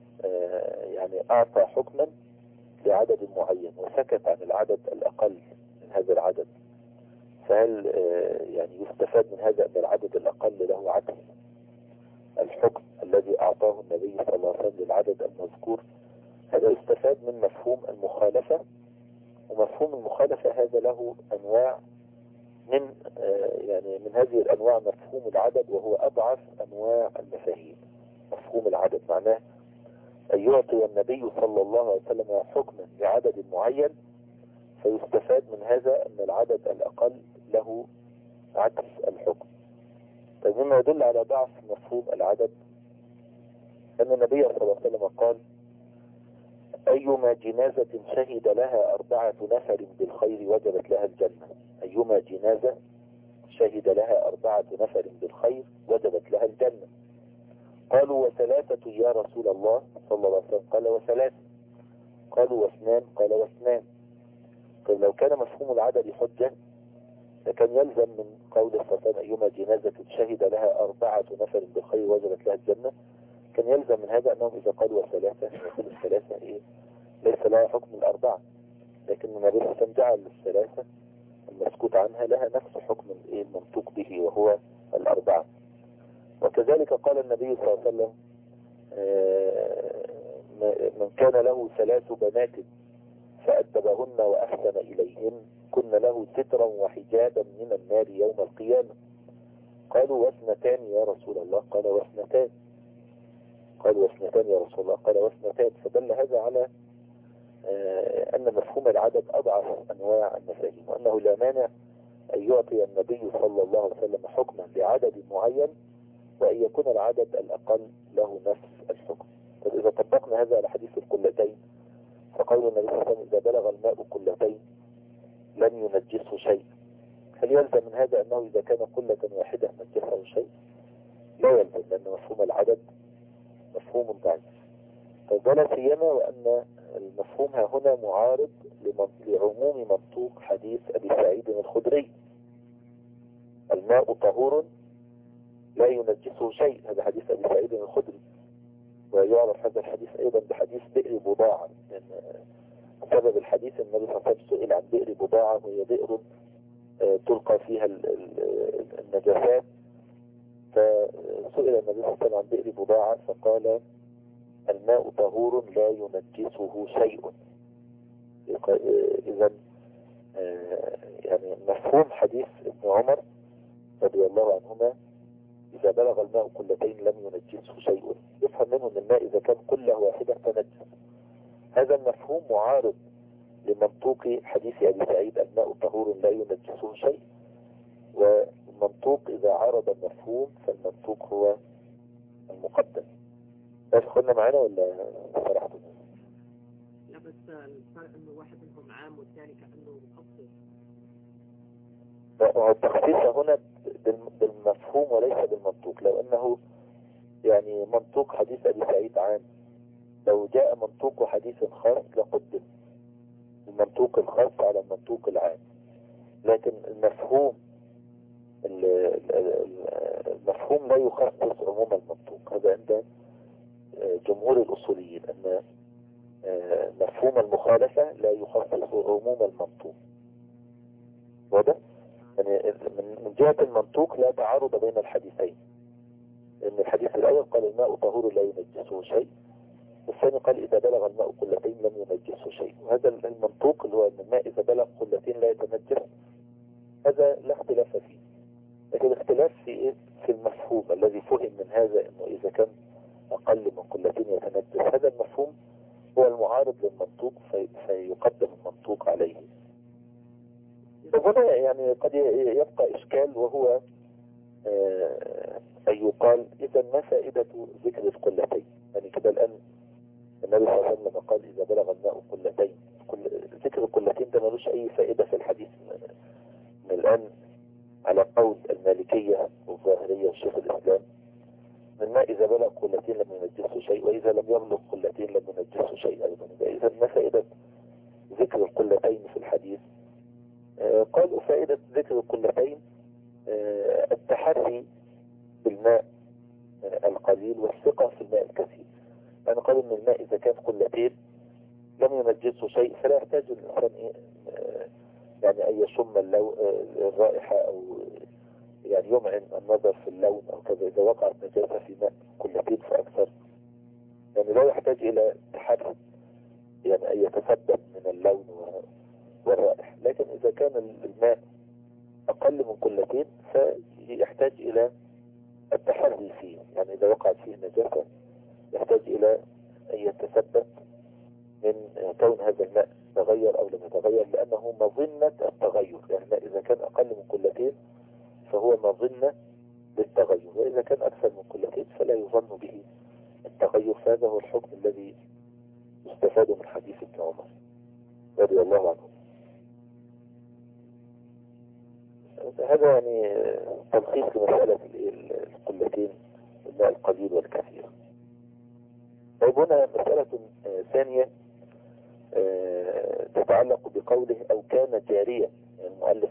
Speaker 1: يعني أعطى حكما لعدد معين وسكت عن العدد الأقل من هذا العدد. فهل يعني يستفاد من هذا أن العدد الأقل له عكس الحكم الذي أعطاه النبي صلى الله عليه وسلم للعدد المذكور؟ هذا يستفاد من مفهوم المخالفة. ومفهوم المخالفة هذا له أنواع، من يعني من هذه الأنواع مفهوم العدد، وهو أضعف أنواع المفاهيم. مفهوم العدد معناه أن يعطي النبي صلى الله عليه وسلم حكما لعدد معين، فيستفاد من هذا أن العدد الأقل له عكس الحكم. طيب مما يدل على ضعف مفهوم العدد أن النبي صلى الله عليه وسلم قال: أيما جنازة شهد لها 4 نفر بالخير وجبت لها الجنة. أيما جنازة شهد لها 4 نفر بالخير وجبت لها الجنة. قالوا: و3 يا رسول الله صلى الله عليه وسلم؟ قال: و3. قالوا: و2؟ قال: و2. طيب لو كان مفهوم العدد حجة لكان يلزم من قول صلى الله عليه وسلم أيما جنازة شهد لها 4 نفر بالخير وجبت لها الجنة، كان يلزم من هذا أنهم إذا قالوا و3 يقول ال3 إيه؟ ليس لها حكم ال4. لكن النبي صلى الله عليه وسلم جعل ال3 المسكوت عنها لها نفس حكم المنطوق به وهو ال4. وكذلك قال النبي صلى الله عليه وسلم: من كان له 3 بنات فأدبهن وأحسن إليهن كن له سترا وحجابا من النار يوم القيامة. قالوا: و2 يا رسول الله؟ قال: و2. قالوا: و2 يا رسول الله؟ قال: و2. فدل هذا على أن مفهوم العدد أضعف أنواع المفاهيم، وأنه لا مانع أن يعطي النبي صلى الله عليه وسلم حكما لعدد معين وأن يكون العدد الأقل له نفس الحكم. فإذا طبقنا هذا على حديث القلتين، فقول النبي صلى الله عليه وسلم: إذا بلغ الماء قلتين لم ينجسه شيء، هل يلزم من هذا أنه إذا كان قلة واحدة نجسه شيء؟ لا يلزم، لأن مفهوم العدد مفهوم ضعيف. ولا سيما وأن المفهوم هنا معارض لعموم منطوق حديث أبي سعيد الخدري: الماء طهور لا ينجسه شيء. هذا حديث أبي سعيد الخدري. ويعرف هذا الحديث أيضا بحديث بئر بضاعة، لأن سبب الحديث النبي صلى الله عليه وسلم سئل عن بئر بضاعة، وهي بئر تلقى فيها النجاسات. فسئل النبي صلى الله عليه وسلم عن بئر بضاعة فقال: الماء طهور لا ينجسه شيء. إذا يعني مفهوم حديث ابن عمر رضي الله عنهما: إذا بلغ الماء قلتين لم ينجسه شيء، يفهم منه أن الماء إذا كان قلة واحدة تنجس. هذا المفهوم معارض لمنطوق حديث أبي سعيد الماء طهور لا ينجسه شيء، والمنطوق إذا عارض المفهوم فالمنطوق هو المقدم. بس خلنا معانا ولا فرحتم؟
Speaker 2: لا بس الفرق انه واحد منهم عام والثاني كأنه مخصص.
Speaker 1: التخصيص هنا بالمفهوم وليس بالمنطوق. لو انه يعني منطوق حديث ابي سعيد عام، لو جاء منطوق حديث خاص لقدم المنطوق الخاص على المنطوق العام، لكن المفهوم لا يخصص عموم المنطوق. هذا عند جمهور الأصوليين أن مفهوم المخالفة لا يخصص عموم المنطوق. وده يعني من جهة المنطوق لا تعارض بين الحديثين، لأن الحديث الأول قال الماء طهور لا ينجسه شيء، والثاني قال إذا بلغ الماء قلتين لم ينجسه شيء. وهذا المنطوق اللي هو أن الماء إذا بلغ قلتين لا يتنجس، هذا لا اختلاف فيه. لكن الاختلاف في إيه؟ في المفهوم الذي فهم من هذا أنه إذا كان أقل من قلتين يتنجس، هذا المفهوم هو المعارض للمنطوق فيقدم المنطوق عليه. هنا يعني قد يبقى إشكال، وهو أن يقال إذا ما فائدة ذكر القلتين؟ يعني كده الآن النبي صلى الله عليه وسلم قال إذا بلغ الماء قلتين، ذكر القلتين ده ملوش أي فائدة في الحديث. من الآن على قول المالكية والظاهرية وشيخ الإسلام، الماء إذا بلغ قلتين لم ينجسه شيء، وإذا لم يبلغ قلتين لم ينجسه شيء أيضا. إذا ما فائدة ذكر القلتين في الحديث؟ قالوا فائدة ذكر القلتين التحري بالماء القليل والثقة في الماء الكثير. يعني قالوا ان الماء اذا كان قلتين لم ينجسه شيء، فلا يحتاج الانسان يعني ان يشم الرائحة او يعني يمعن النظر في اللون او كذا اذا وقعت نجاسة في ماء قلتين فاكثر، يعني لا يحتاج الى تحري يعني ان يتثبت من اللون والرائحة. لكن اذا كان الماء اقل من قلتين فيحتاج الى التحري فيه، يعني اذا وقعت فيه نجاسة يحتاج الى ان يتثبت من كون هذا الماء تغير او لم يتغير، لانه مظنة التغير. يعني اذا كان اقل من قلتين فهو مظنة للتغير، واذا كان اكثر من قلتين فلا يظن به التغير. فهذا هو الحكم الذي يستفاد من حديث ابن عمر رضي الله عنه. هذا يعني تلخيص لمسألة القلتين، الماء القليل والكثير. طيب هنا مسألة ثانية تتعلق بقوله أو كان جاريا. يعني المؤلف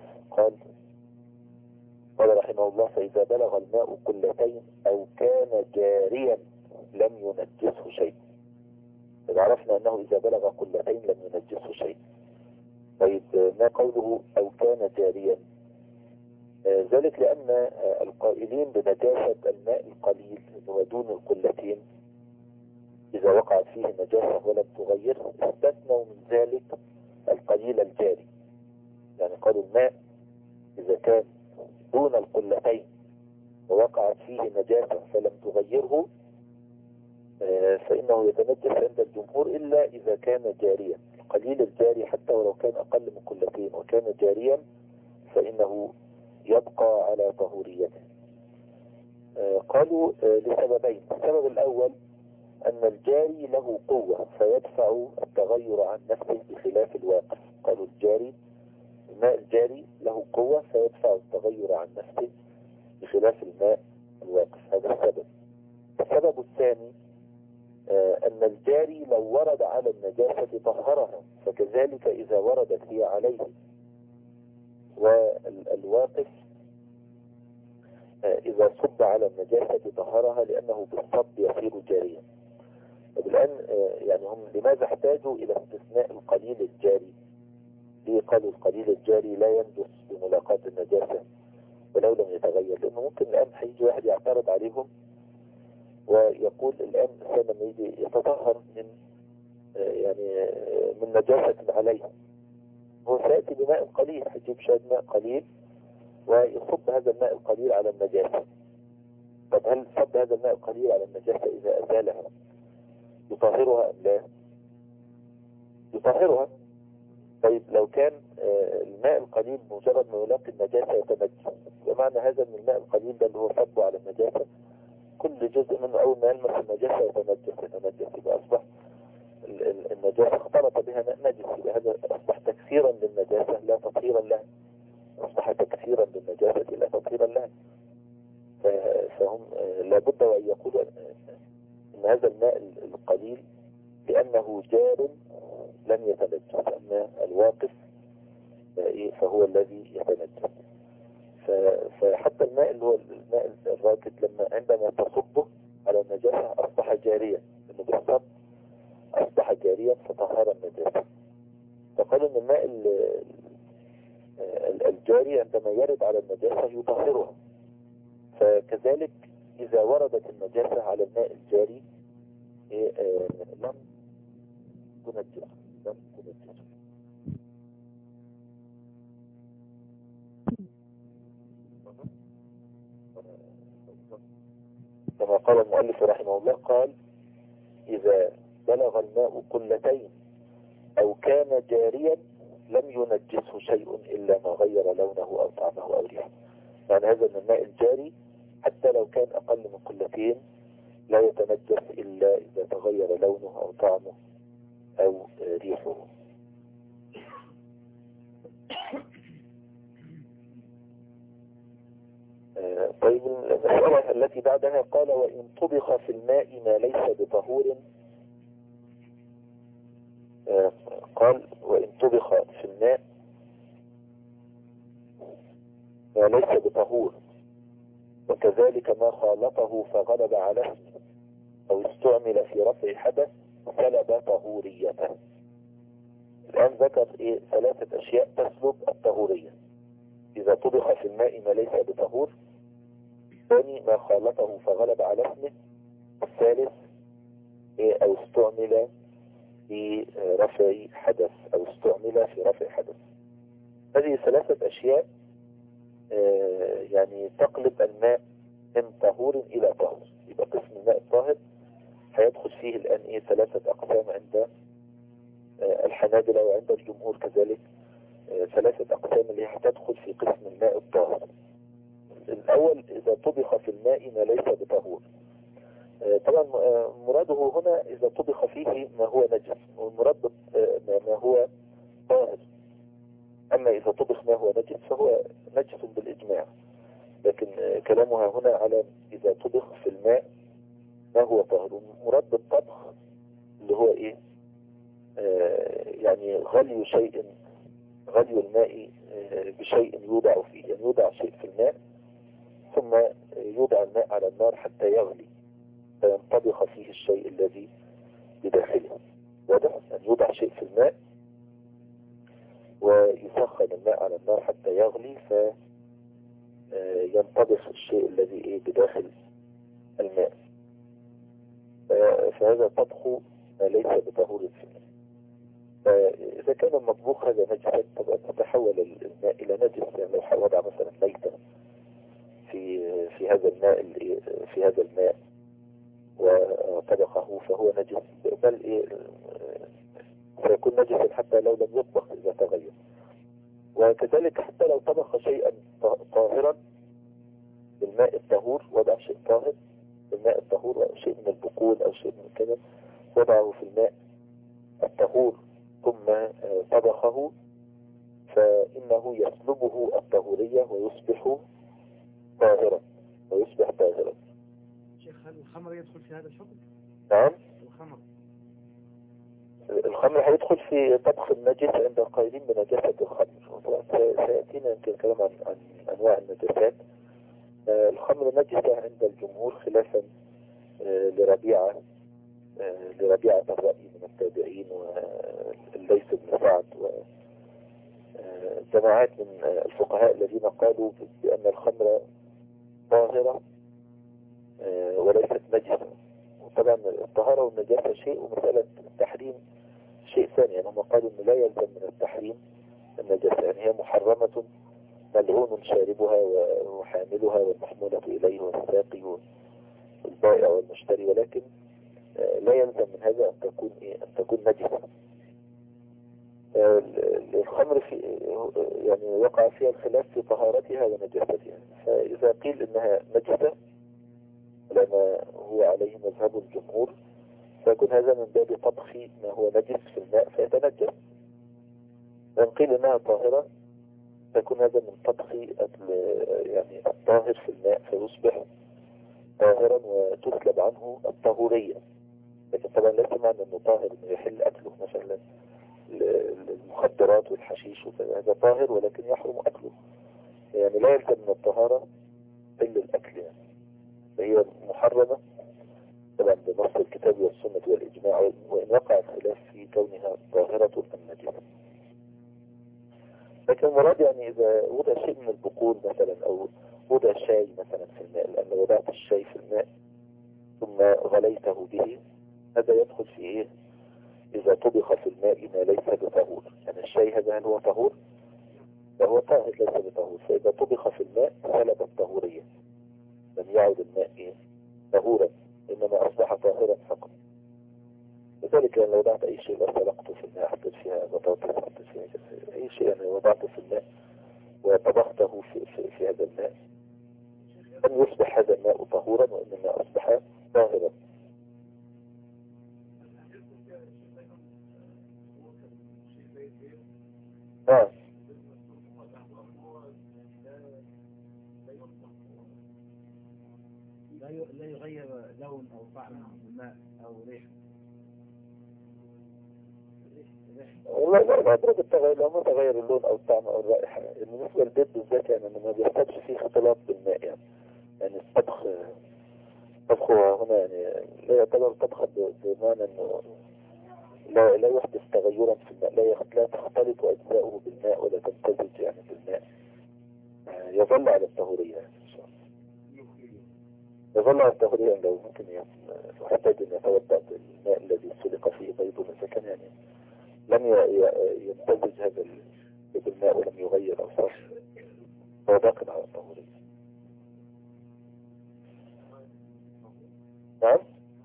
Speaker 1: قال رحمه الله فإذا بلغ الماء قلتين أو كان جاريا لم ينجسه شيء. إذا عرفنا أنه إذا بلغ قلتين لم ينجسه شيء، طيب ما قوله أو كان جاريا؟ ذلك لأن القائلين بنجاسة الماء القليل ودون القلتين إذا وقعت فيه نجاسة ولم تغير استثنوا من ذلك القليل الجاري. يعني قالوا الماء إذا كان دون القلتين ووقعت فيه نجاسة فلم تغيره فإنه يتنجس عند الجمهور إلا إذا كان جاريا. القليل الجاري حتى ولو كان أقل من قلتين وكان جاريا فإنه يبقى على طهوريته. قالوا لسببين. السبب الأول أن الجاري له قوة فيدفع التغير عن نفسه بخلاف الواقف. قالوا الماء الجاري له قوة فيدفع التغير عن نفسه بخلاف الماء الواقف. هذا السبب. السبب الثاني أن الجاري لو ورد على النجاسة طهرها، فكذلك إذا وردت هي عليه. والواقف إذا صب على النجاسة طهرها لأنه بالصب يصير جاريا. الآن يعني هم لماذا احتاجوا إلى استثناء القليل الجاري؟ ليه قالوا القليل الجاري لا ينجس بملاقاة النجاسة ولو لم يتغير؟ لأنه ممكن الآن هيجي واحد يعترض عليهم ويقول الآن الإنسان لما يجي يتطهر من يعني من نجاسة عليه، هو سيأتي بماء قليل، هيجيب شوية ماء قليل ويصب هذا الماء القليل على النجاسة. طب هل صب هذا الماء القليل على النجاسة إذا أزالها يطهرها أم لا؟ يطهرها. طيب لو كان الماء القليل مجرد ما يلاقي النجاسة يتنجس، بمعنى هذا ان الماء القليل ده اللي هو صبه على النجاسة كل جزء منه اول ما يلمس النجاسة يتنجس، يبقى اصبح النجاسة اختلط بها ماء نجس، يبقى هذا اصبح تكثيرا للنجاسة لا تطهيرا لها، اصبح تكثيرا للنجاسة لا تطهيرا لها. فهم لابد وان يقولوا ان هذا الماء القليل لانه جار لم يتنجس، اما الواقف فهو الذي يتنجس. فحتى الماء اللي هو الماء الراكد لما عندما تصبه على النجاسة أصبح جاريا، إنه بالصب أصبح جاريا فطهر النجاسة. فقالوا إن الماء الجاري عندما يرد على النجاسة يطهرها، فكذلك إذا وردت النجاسة على الماء الجاري لم تنجسه. كما قال المؤلف رحمه الله، قال إذا بلغ الماء قلتين أو كان جاريا لم ينجسه شيء إلا ما غير لونه أو طعمه أو ريحه. يعني هذا من الماء الجاري حتى لو كان أقل من قلتين لا يتنجس إلا إذا تغير لونه أو طعمه أو ريحه. طيب المسألة التي بعدها قال وإن طبخ في الماء ما ليس بطهور، قال وإن طبخ في الماء ما ليس بطهور وكذلك ما خالطه فغلب على اسمه أو استعمل في رفع حدث سلب طهوريته. الآن ذكر ثلاثة أشياء تسلب الطهورية: إذا طبخ في الماء ما ليس بطهور، ثاني ما خالطه فغلب على اسمه، الثالث أو استعمل في رفع حدث أو استعمل في رفع حدث. هذه ثلاثة أشياء يعني تقلب الماء من طهور إلى طهور. يبقى قسم الماء الطاهر هيدخل فيه الآن ثلاثة أقسام عند الحنابلة وعند الجمهور كذلك، ثلاثة أقسام اللي هتدخل في قسم الماء الطاهر. الأول إذا طبخ في الماء ما ليس بطهور. طبعا مراده هنا إذا طبخ فيه ما هو نجس، والمراد ما هو طاهر. أما إذا طبخ ما هو نجس فهو نجس بالإجماع، لكن كلامها هنا على إذا طبخ في الماء ما هو طاهر. مراد بالطبخ اللي هو يعني غلي الماء بشيء يوضع فيه، يعني يوضع شيء في الماء ثم يوضع الماء على النار حتى يغلي فينطبخ فيه الشيء الذي بداخله. واضح؟ يعني يوضع شيء في الماء ويسخن الماء على النار حتى يغلي فينطبخ الشيء الذي بداخل الماء. فهذا طبخ ما ليس بطهور في الماء. فإذا كان المطبوخ هذا نجسا طبعا تتحول الماء إلى نجس. يعني لو وضع مثلا ميتا في هذا الماء وطبخه فهو نجس، بل سيكون نجسا حتى لو لم يطبخ إذا تغير. وكذلك حتى لو طبخ شيئا طاهرا بالماء الطهور، وضع شيء طاهر بالماء الطهور أو شيء من البقول أو شيء من كذا وضعه في الماء الطهور ثم طبخه، فإنه يسلبه الطهورية ويصبح طاهرا
Speaker 2: شيخ هل الخمر يدخل في هذا الحكم؟
Speaker 1: نعم،
Speaker 2: الخمر
Speaker 1: هيدخل في طبخ النجس عند القائلين بنجاسة الخمر. سيأتينا يمكن الكلام عن أنواع النجاسات. الخمر نجسة عند الجمهور خلافا لربيعة الرأي من التابعين والليث بن سعد وجماعات من الفقهاء الذين قالوا بأن الخمر طاهرة وليست نجسة. وطبعا الطهارة والنجاسة شيء ومسألة التحريم شيء ثاني. يعني هم قالوا أنه لا يلزم من التحريم النجاسة، يعني هي محرمة ملعون شاربها وحاملها والمحمولة إليه والساقي والبائع والمشتري، ولكن لا يلزم من هذا أن تكون نجسة. الخمر في يعني وقع فيها الخلاف في طهارتها ونجاستها. فإذا قيل إنها نجسة لما هو عليه مذهب الجمهور فيكون هذا من باب طبخ ما هو نجس في الماء فيتنجس. وإن قيل إنها طاهرة فيكون هذا من طبخ يعني الطاهر في الماء فيصبح طاهرا وتسلب عنه الطهورية. لكن طبعا ليس معنى انه طاهر انه يحل اكله، مثلا المخدرات والحشيش وكذا هذا طاهر ولكن يحرم اكله، يعني لا يلزم من الطهارة الا الاكل يعني. فهي محرمة طبعا بنص الكتاب والسنة والاجماع، وان وقع الخلاف في كونها طاهرة ام نجسة. لكن المراد يعني اذا وضع شيء من البقول مثلا او وضع شاي مثلا في الماء، لان وضعت الشاي في الماء ثم غليته به، هذا يدخل في ايه؟ اذا طبخ في الماء ما ليس بطهور، يعني الشاي هذا هل هو طهور؟ فهو طاهر ليس بطهور. فاذا طبخ في الماء سلب الطهورية، لم يعد الماء ايه؟ طهورا، انما اصبح طاهرا فقط. لذلك يعني لو وضعت اي شيء لا سلقته في الماء، حطيت فيها بطاطس، حطيت فيها اي شيء يعني وضعته في الماء وطبخته في هذا الماء، لم يصبح هذا الماء طهورا وانما اصبح طاهرا. نعم.
Speaker 3: لا يغير لون أو طعم الماء أو ريحه.
Speaker 1: والله لا أدرك التغير، لو ما تغير اللون أو الطعم أو الرائحة. بالنسبة للبيض بالذات يعني أنه ما بيحتاجش فيه اختلاط بالماء يعني الطبخ هنا يعني لا يعتبر طبخا بمعنى أنه لا يحدث تغيرا في الماء، لا تختلط أجزاؤه بالماء ولا تمتزج يعني بالماء، يظل على الطهورية يعني إن شاء الله. يظل على الطهورية لو ممكن يحتاج أن يتوضأ بالماء الذي سلق فيه بيض، إذا كان يعني لم يمتزج هذا بالماء ولم يغير أوصافه هو باق على الطهورية. نعم.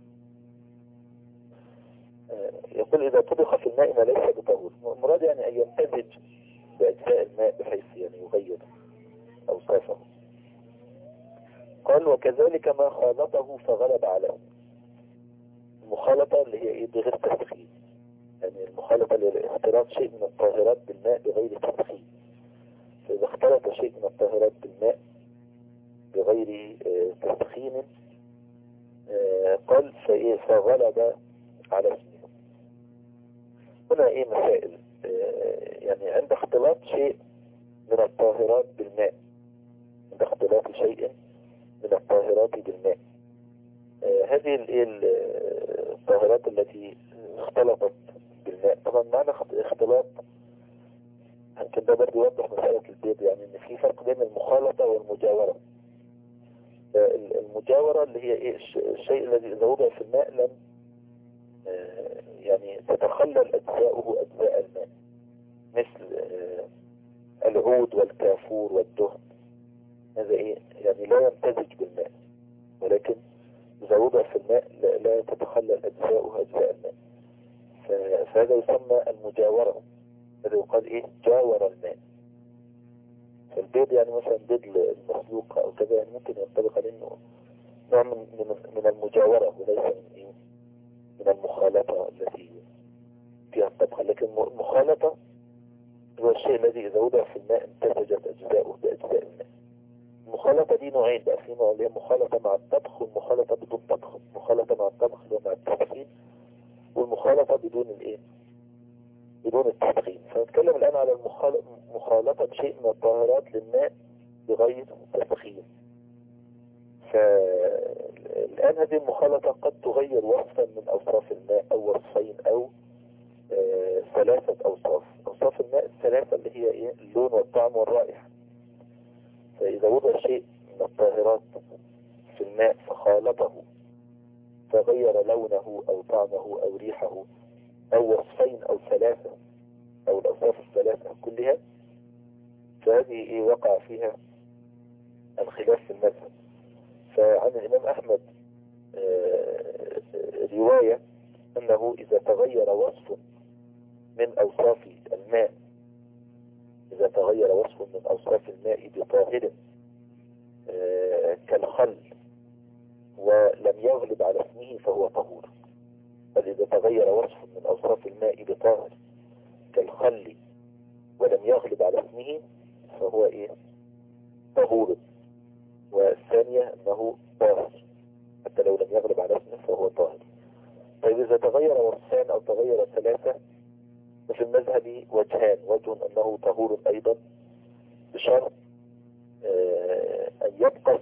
Speaker 1: يقول إذا طبخ في الماء ما ليس بطهور، مراد يعني أن يمتزج بأجزاء الماء بحيث يعني يغير أوصافه. قال وكذلك ما خالطه فغلب عليه. المخالطة اللي هي إيه؟ بغير تسخين، يعني المخالطة اللي هي اختلاط شيء من الطاهرات بالماء بغير تسخين. فإذا اختلط شيء من الطاهرات بالماء بغير تسخين قال فغلب على اسمه. هنا ايه مسائل؟ يعني عند اختلاط شيء من الطاهرات بالماء، عند اختلاط شيء من الطاهرات بالماء، هذه الطاهرات التي اختلطت بالماء. طبعا معنى اختلاط يمكن ده برضه يوضح مسألة البيض، يعني ان في فرق بين المخالطة والمجاورة. المجاورة اللي هي ايه؟ الشيء الذي اذا وضع في الماء لم يعني تتخلل اجزاؤه اجزاء الماء، مثل العود والكافور والدهن. هذا ايه؟ يعني لا يمتزج بالماء، ولكن اذا وضع في الماء لا تتخلل اجزاؤه اجزاء الماء، فهذا يسمى المجاورة. هذا يقال ايه؟ جاور الماء. فالبيض يعني مثلا بيض المسلوق او كذا يعني ممكن ينطبق عليه انه نوع من المجاورة وليس من ايه؟ من المخالطة التي فيها الطبخ. لكن المخالطة هو الشيء الذي اذا وضع في الماء امتزجت اجزاؤه باجزاء الماء. المخالطة دي نوعين بقى، في نوع اللي هي مخالطة مع الطبخ والمخالطة بدون طبخ. المخالطة مع الطبخ اللي هو مع التسخين، والمخالطة بدون الايه؟ بدون التسخين. فنتكلم الآن على مخالطة شيء من الطاهرات للماء بغير تسخين. فالآن هذه المخالطة قد تغير وصفا من أوصاف الماء أو وصفين أو ثلاثة أوصاف. أوصاف الماء الثلاثة اللي هي إيه؟ اللون والطعم والرائحة. فإذا وضع شيء من الطاهرات في الماء فخالطه فغير لونه أو طعمه أو ريحه أو وصفين أو ثلاثة أو الأوصاف الثلاثة كلها، فهذه وقع فيها الخلاف في المذهب. فعن الإمام أحمد رواية أنه إذا تغير وصف من أوصاف الماء، إذا تغير وصف من أوصاف الماء بطاهر كالخل ولم يغلب على اسمه فهو طهور. بل إذا تغير وصف من أوصاف الماء بطاهر كالخل ولم يغلب على اسمه فهو طهور. والثانية أنه طاهر حتى لو لم يغلب على اسمه فهو طاهر. طيب إذا تغير وصفان أو تغير ثلاثة ففي المذهب وجهان: وجه أنه طهور أيضا بشرط أن يبقى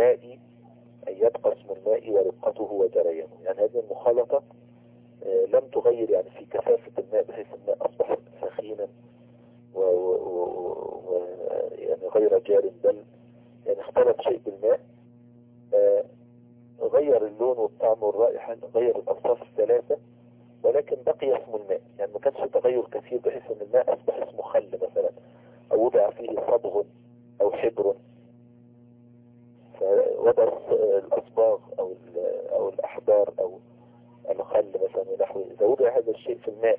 Speaker 1: اسم الماء ورقته وجريانه. يعني هذه المخالطة لم تغير يعني في كثافة الماء بحيث الماء أصبح سخينا يعني غير جار، بل يعني اختلط شيء بالماء غير اللون والطعم والرائحة، غير الأوصاف الثلاثة، ولكن بقي اسم الماء. يعني ما كانش تغير كثير بحيث ان الماء أصبح اسمه خل مثلا، أو وضع فيه صبغ أو حبر، فوضع الأصباغ أو الأحبار أو الخل مثلا ونحوه. إذا وضع هذا الشيء في الماء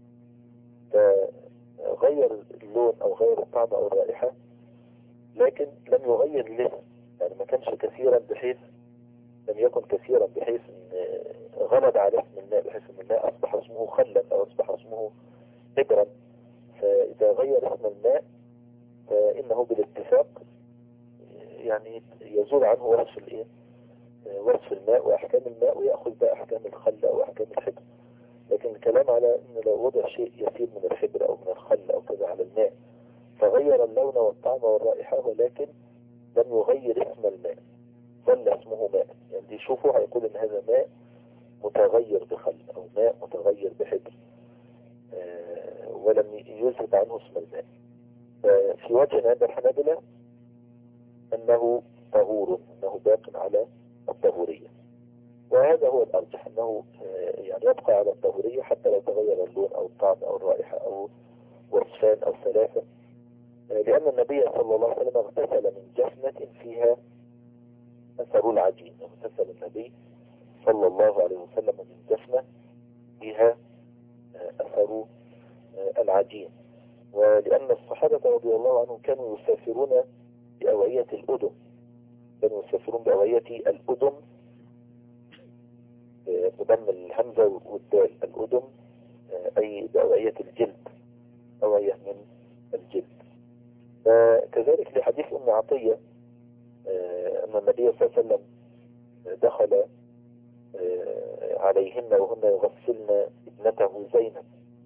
Speaker 1: فغير اللون أو غير الطعم أو الرائحة، لكن لم يغير الاسم. يعني ما كانش كثيرا بحيث لم يكن كثيرا بحيث ان غلب على اسم الماء بحيث ان الماء أصبح اسمه خلا أو أصبح اسمه حبرا. فإذا غير اسم الماء فإنه بالاتفاق يعني يزول عنه وصف الماء وأحكام الماء، ويأخذ بقى أحكام الخل أو أحكام الحبر. لكن الكلام على أن لو وضع شيء يسير من الحبر أو من الخل أو كذا على الماء فغير اللون والطعم والرائحة ولكن لم يغير اسم الماء، ظل اسمه ماء. يعني اللي يشوفه هيقول ان هذا ماء متغير بخل او ماء متغير بحبر ولم يذهب عنه اسم الماء. في وجه عند الحنابلة انه طهور، انه باق على الطهورية، وهذا هو الارجح انه يعني يبقى على الطهورية حتى لو تغير اللون او الطعم او الرائحة او وصفان او ثلاثة، لأن النبي صلى الله عليه وسلم اغتسل من جفنة فيها أثر العجين. اغتسل النبي صلى الله عليه وسلم من جفنة فيها أثر العجين. ولأن الصحابة رضي الله عنهم كانوا يسافرون بأوعية الأدم، كانوا يسافرون بأوعية الأدم بضم الهمزة والدال، الأدم أي بأوعية الجلد، أوعية من الجلد. كذلك لحديث أم عطية أن النبي صلى الله عليه وسلم دخل عليهن وهن يغسلن ابنته زينب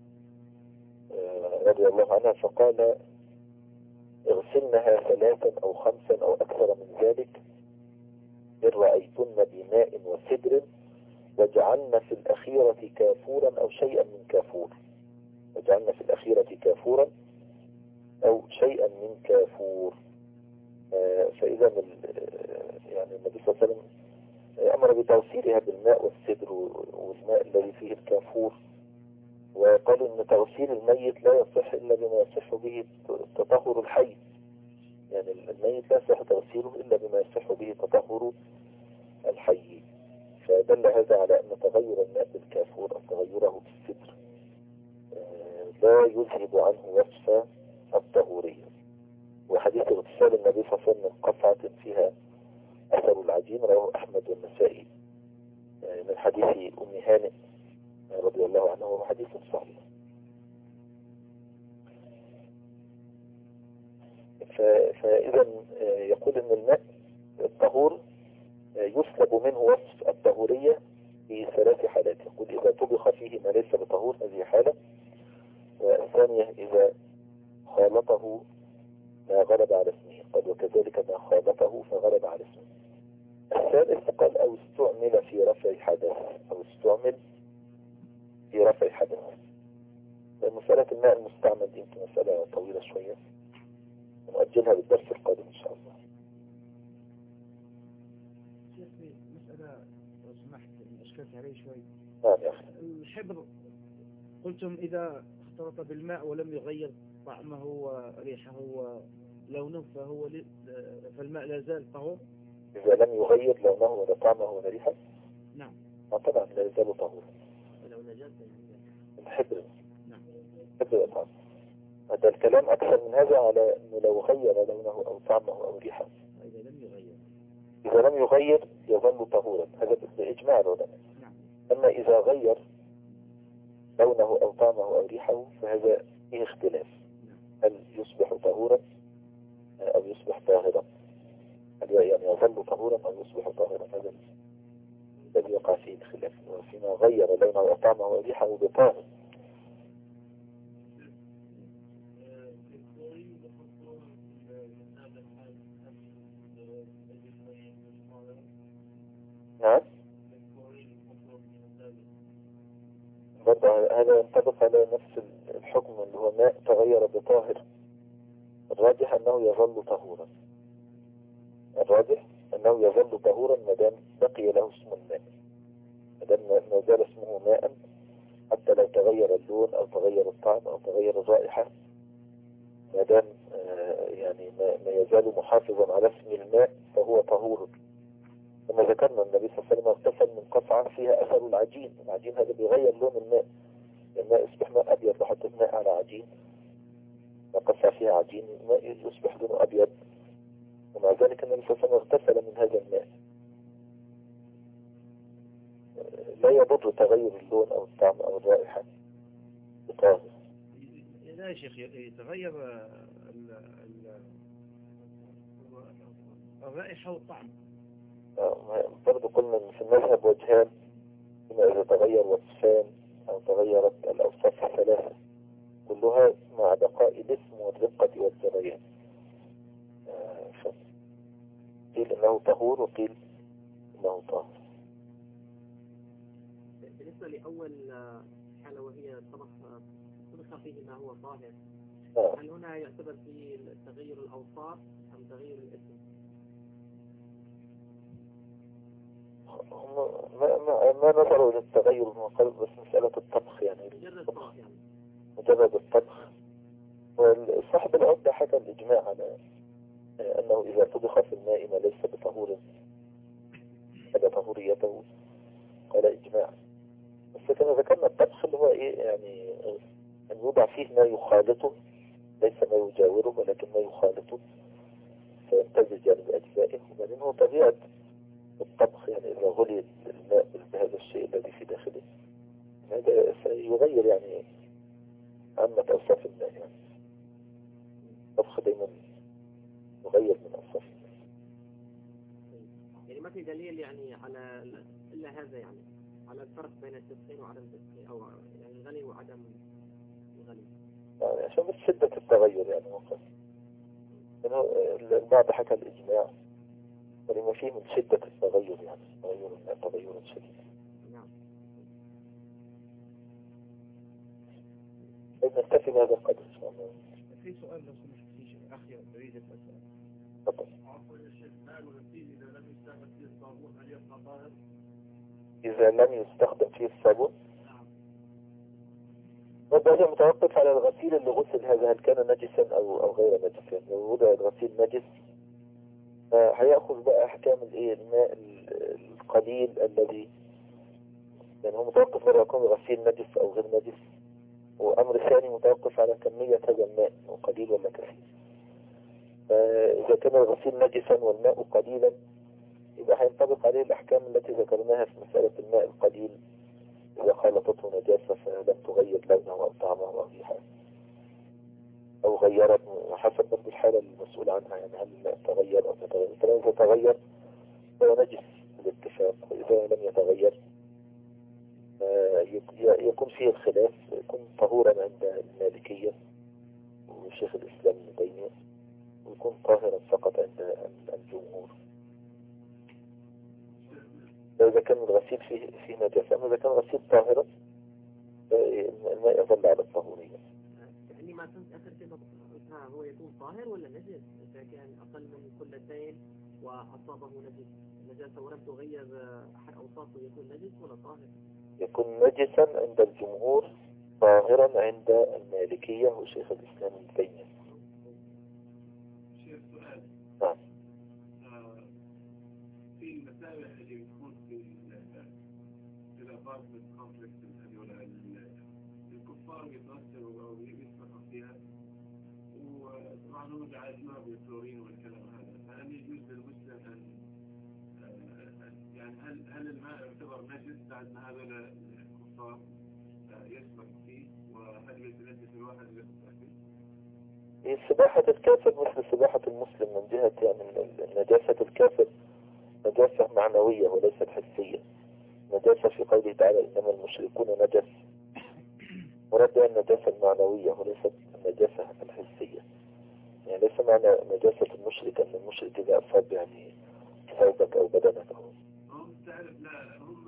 Speaker 1: رضي الله عنها، فقال: اغسلنها 3 أو 5 أو أكثر من ذلك إن رأيتن بماء وسدر، وجعلن في الأخيرة كافورا أو شيئا من كافور، وجعلن في الأخيرة كافورا أو شيئا من كافور. فإذا يعني النبي صلى الله عليه وسلم أمر بتغسيلها بالماء والسدر والماء الذي فيه الكافور، وقالوا أن تغسيل الميت لا يصح إلا بما يصح به تطهر الحي. يعني الميت لا يصح تغسيله إلا بما يصح به تطهر الحي. فدل هذا على أن تغير الماء بالكافور أو تغيره بالسدر لا يذهب عنه وصف الطهورية. وحديث اغتسال النبي صلى الله عليه وسلم من قصعة فيها أثر العجين رواه أحمد والنسائي من حديث أم هانئ رضي الله عنه، وهو حديث صحيح. فإذا يقول أن الماء الطهور يسلب منه وصف الطهورية في 3 حالات. يقول: إذا طبخ فيه ما ليس بطهور، هذه حالة. والثانية إذا خالطه ما غلب على اسمه، قال: وكذلك ما خالطه فغلب على اسمه. الثالث قال: أو استعمل في رفع حدث، أو استعمل في رفع حدث. مسألة الماء المستعمل دي يمكن مسألة طويلة شوية، نؤجلها للدرس القادم إن شاء الله.
Speaker 3: شيخي مسألة لو سمحت أشكلت عليه شوي.
Speaker 1: نعم يا أخي.
Speaker 3: الحبر قلتم إذا اختلط بالماء ولم يغير طعمه وريحه ولونه فالماء لا زال طهور؟
Speaker 1: إذا لم يغير لونه ولا طعمه ولا ريحه؟
Speaker 3: نعم.
Speaker 1: طبعا لا يزال طهورا.
Speaker 2: ولو نجاسة
Speaker 1: الحبر.
Speaker 3: نعم.
Speaker 1: ده الكلام أكثر من هذا على أنه لو غير لونه أو طعمه أو ريحه.
Speaker 3: إذا لم يغير.
Speaker 1: إذا لم يغير يظل طهورا، هذا بإجماع العلماء.
Speaker 3: نعم.
Speaker 1: أما إذا غير لونه أو طعمه أو ريحه فهذا فيه اختلاف، هل يصبح طهورا أو يصبح طاهرا، هل يعني يظل طهورا أو يصبح طاهرا، هذا الذي يقع فيه الخلاف. وفيما غير لونه أو طعمه أو ريحه بطاهر. نعم، برضه هذا ينطبق على نفس الحكم اللي هو ماء تغير بطاهر. الراجح أنه يظل طهورا، الراجح أنه يظل طهورا ما دام بقي له اسم الماء، ما دام ما زال اسمه ماء، حتى لو تغير اللون أو تغير الطعم أو تغير الرائحة، ما دام يعني ما يزال محافظا على اسم الماء فهو طهور. كما ذكرنا النبي صلى الله عليه وسلم اغتسل من قصعة فيها أثر العجين، العجين هذا بيغير لون الماء، الماء يصبح ماء أبيض، لو حطيت ماء على عجين قصع فيها عجين الماء يصبح لونه أبيض، ومع ذلك النبي صلى الله عليه وسلم اغتسل من هذا الماء. لا يضر تغير اللون أو الطعم أو الرائحة بطاهر.
Speaker 3: لا يا شيخ، يتغير الرائحة والطعم.
Speaker 1: برضو قلنا إن في المذهب وجهان، إما إذا تغير وصفان أو تغيرت الأوصاف الثلاثة كلها مع بقاء الاسم والرقة والجريان. قيل إنه طهور وقيل إنه طاهر.
Speaker 2: بالنسبة لأول حالة وهي طبخ فيه ما هو طاهر، هل هنا يعتبر في تغير الأوصاف أم تغير الاسم؟
Speaker 1: ما نظروا إلى التغير من قبل، بس مسألة الطبخ يعني مجرد الطبخ. وصاحب العدة حكى الإجماع على أنه إذا طبخ في الماء ما ليس بطهور هذا طهوريته، قال إجماع. بس كما ذكرنا الطبخ اللي هو إيه يعني أن يوضع فيه ما يخالطه، ليس ما يجاوره ولكن ما يخالطه فيمتزج يعني بأجزائه. وبعدين هو طبيعة الطبخ يعني إذا غلي الماء بهذا الشيء الذي في داخله هذا سيغير يعني عامة أوصاف الماء. يعني الطبخ دائما يغير من أوصاف الماء.
Speaker 2: يعني ما في دليل يعني على إلا هذا، يعني على الفرق بين التدخين وعدم التدخين، أو يعني الغلي وعدم الغلي،
Speaker 1: يعني عشان بس شدة التغير يعني وقت البعض حكى الإجماع ولما فيه من شدة التغير، يعني تغير الماء تغيرا شديدا.
Speaker 2: نعم.
Speaker 1: نكتفي بهذا القدر إن شاء الله.
Speaker 3: في سؤال لو سمحت في شيء أخي أريد أن أسأل.
Speaker 1: تفضل.
Speaker 3: عفوا يا شيخ، ماء الغسيل إذا لم يستخدم فيه الصابون هل يبقى طاهر؟
Speaker 1: إذا لم يستخدم فيه الصابون؟
Speaker 3: نعم.
Speaker 1: هذا متوقف على الغسيل اللي غسل هذا، هل كان نجسا أو غير نجس. يعني لو وضع الغسيل نجس هيأخذ بقى أحكام الماء القليل الذي يعني هو متوقف على يكون الغسيل نجس أو غير نجس. وأمر ثاني متوقف على كمية هذا الماء قليل ولا كثير. إذا كان الغسيل نجسا والماء قليلا يبقى هينطبق عليه الأحكام التي ذكرناها في مسألة الماء القليل إذا خالطته نجاسة فلم تغير لونه أو طعمه أو ريحه، أو غيرت حسب برضه الحالة المسؤول عنها، يعني هل الماء تغير أو تغير. إذا تغير فهو نجس بالاتفاق، وإذا لم يتغير يكون فيه الخلاف، يكون طهورا عند المالكية وشيخ الإسلام ابن تيمية، ويكون طاهرا فقط عند الجمهور. إذا كان الغسيل فيه نجاسة، أما إذا كان الغسيل طاهرا الماء يظل على الطهورية.
Speaker 2: يعني ما كنت آخر شيء قلتها هو يكون طاهر ولا نجس؟ إذا كان أقل من كلتين وأصابه نجاسة ولم تغير أحد أوصافه يكون نجس ولا طاهر؟
Speaker 1: يكون نجسا عند الجمهور، طاهرا عند المالكية وشيخ الإسلام ابن تيمية.
Speaker 4: شيخ سؤال.
Speaker 1: نعم.
Speaker 4: في المسائل اللي بتكون في الأبارتمنت كومبلكس هذول الكفار يتغسلوا أو يسبحوا فيها طبعا هم بيعالجوها بالكلورين والكلام هذا، فهل يجوز للمسلم أن يعني هل الماء يعتبر نجس بعد ما هذول الكفار يسبح فيه، وهل يتنجس الواحد ويسبح فيه؟
Speaker 1: سباحة الكافر مثل سباحة المسلم من جهة يعني نجاسة الكافر نجاسة معنوية وليست حسية. نجاسة في قوله تعالى إنما المشركون نجس، مراد النجاسة المعنوية وليست النجاسة الحسية. يعني ليس معنى نجاسة المشرك أن المشرك إذا أصاب يعني ثوبك أو بدنك أو
Speaker 4: هم تعرف لا هم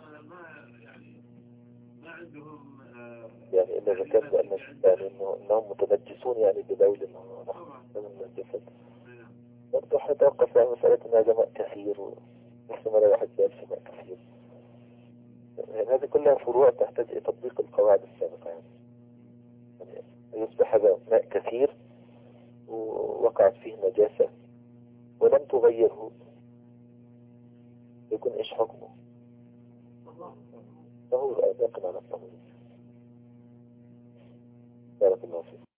Speaker 4: ما عندهم
Speaker 1: يعني إلا إذا كان يعني إنهم متنجسون يعني ببول من الجسد. برضو حنتوقف على مسألة إن هذا ماء كثير ونحن ما لا واحد في ماء كثير. يعني هذه كلها فروع تحتاج إلى تطبيق القواعد السابقة. يعني يصبح هذا ماء كثير ووقعت فيه نجاسة ولم تغيره، يكون إيش حكمه؟ فهو باق على الطهور. بارك الله فيك.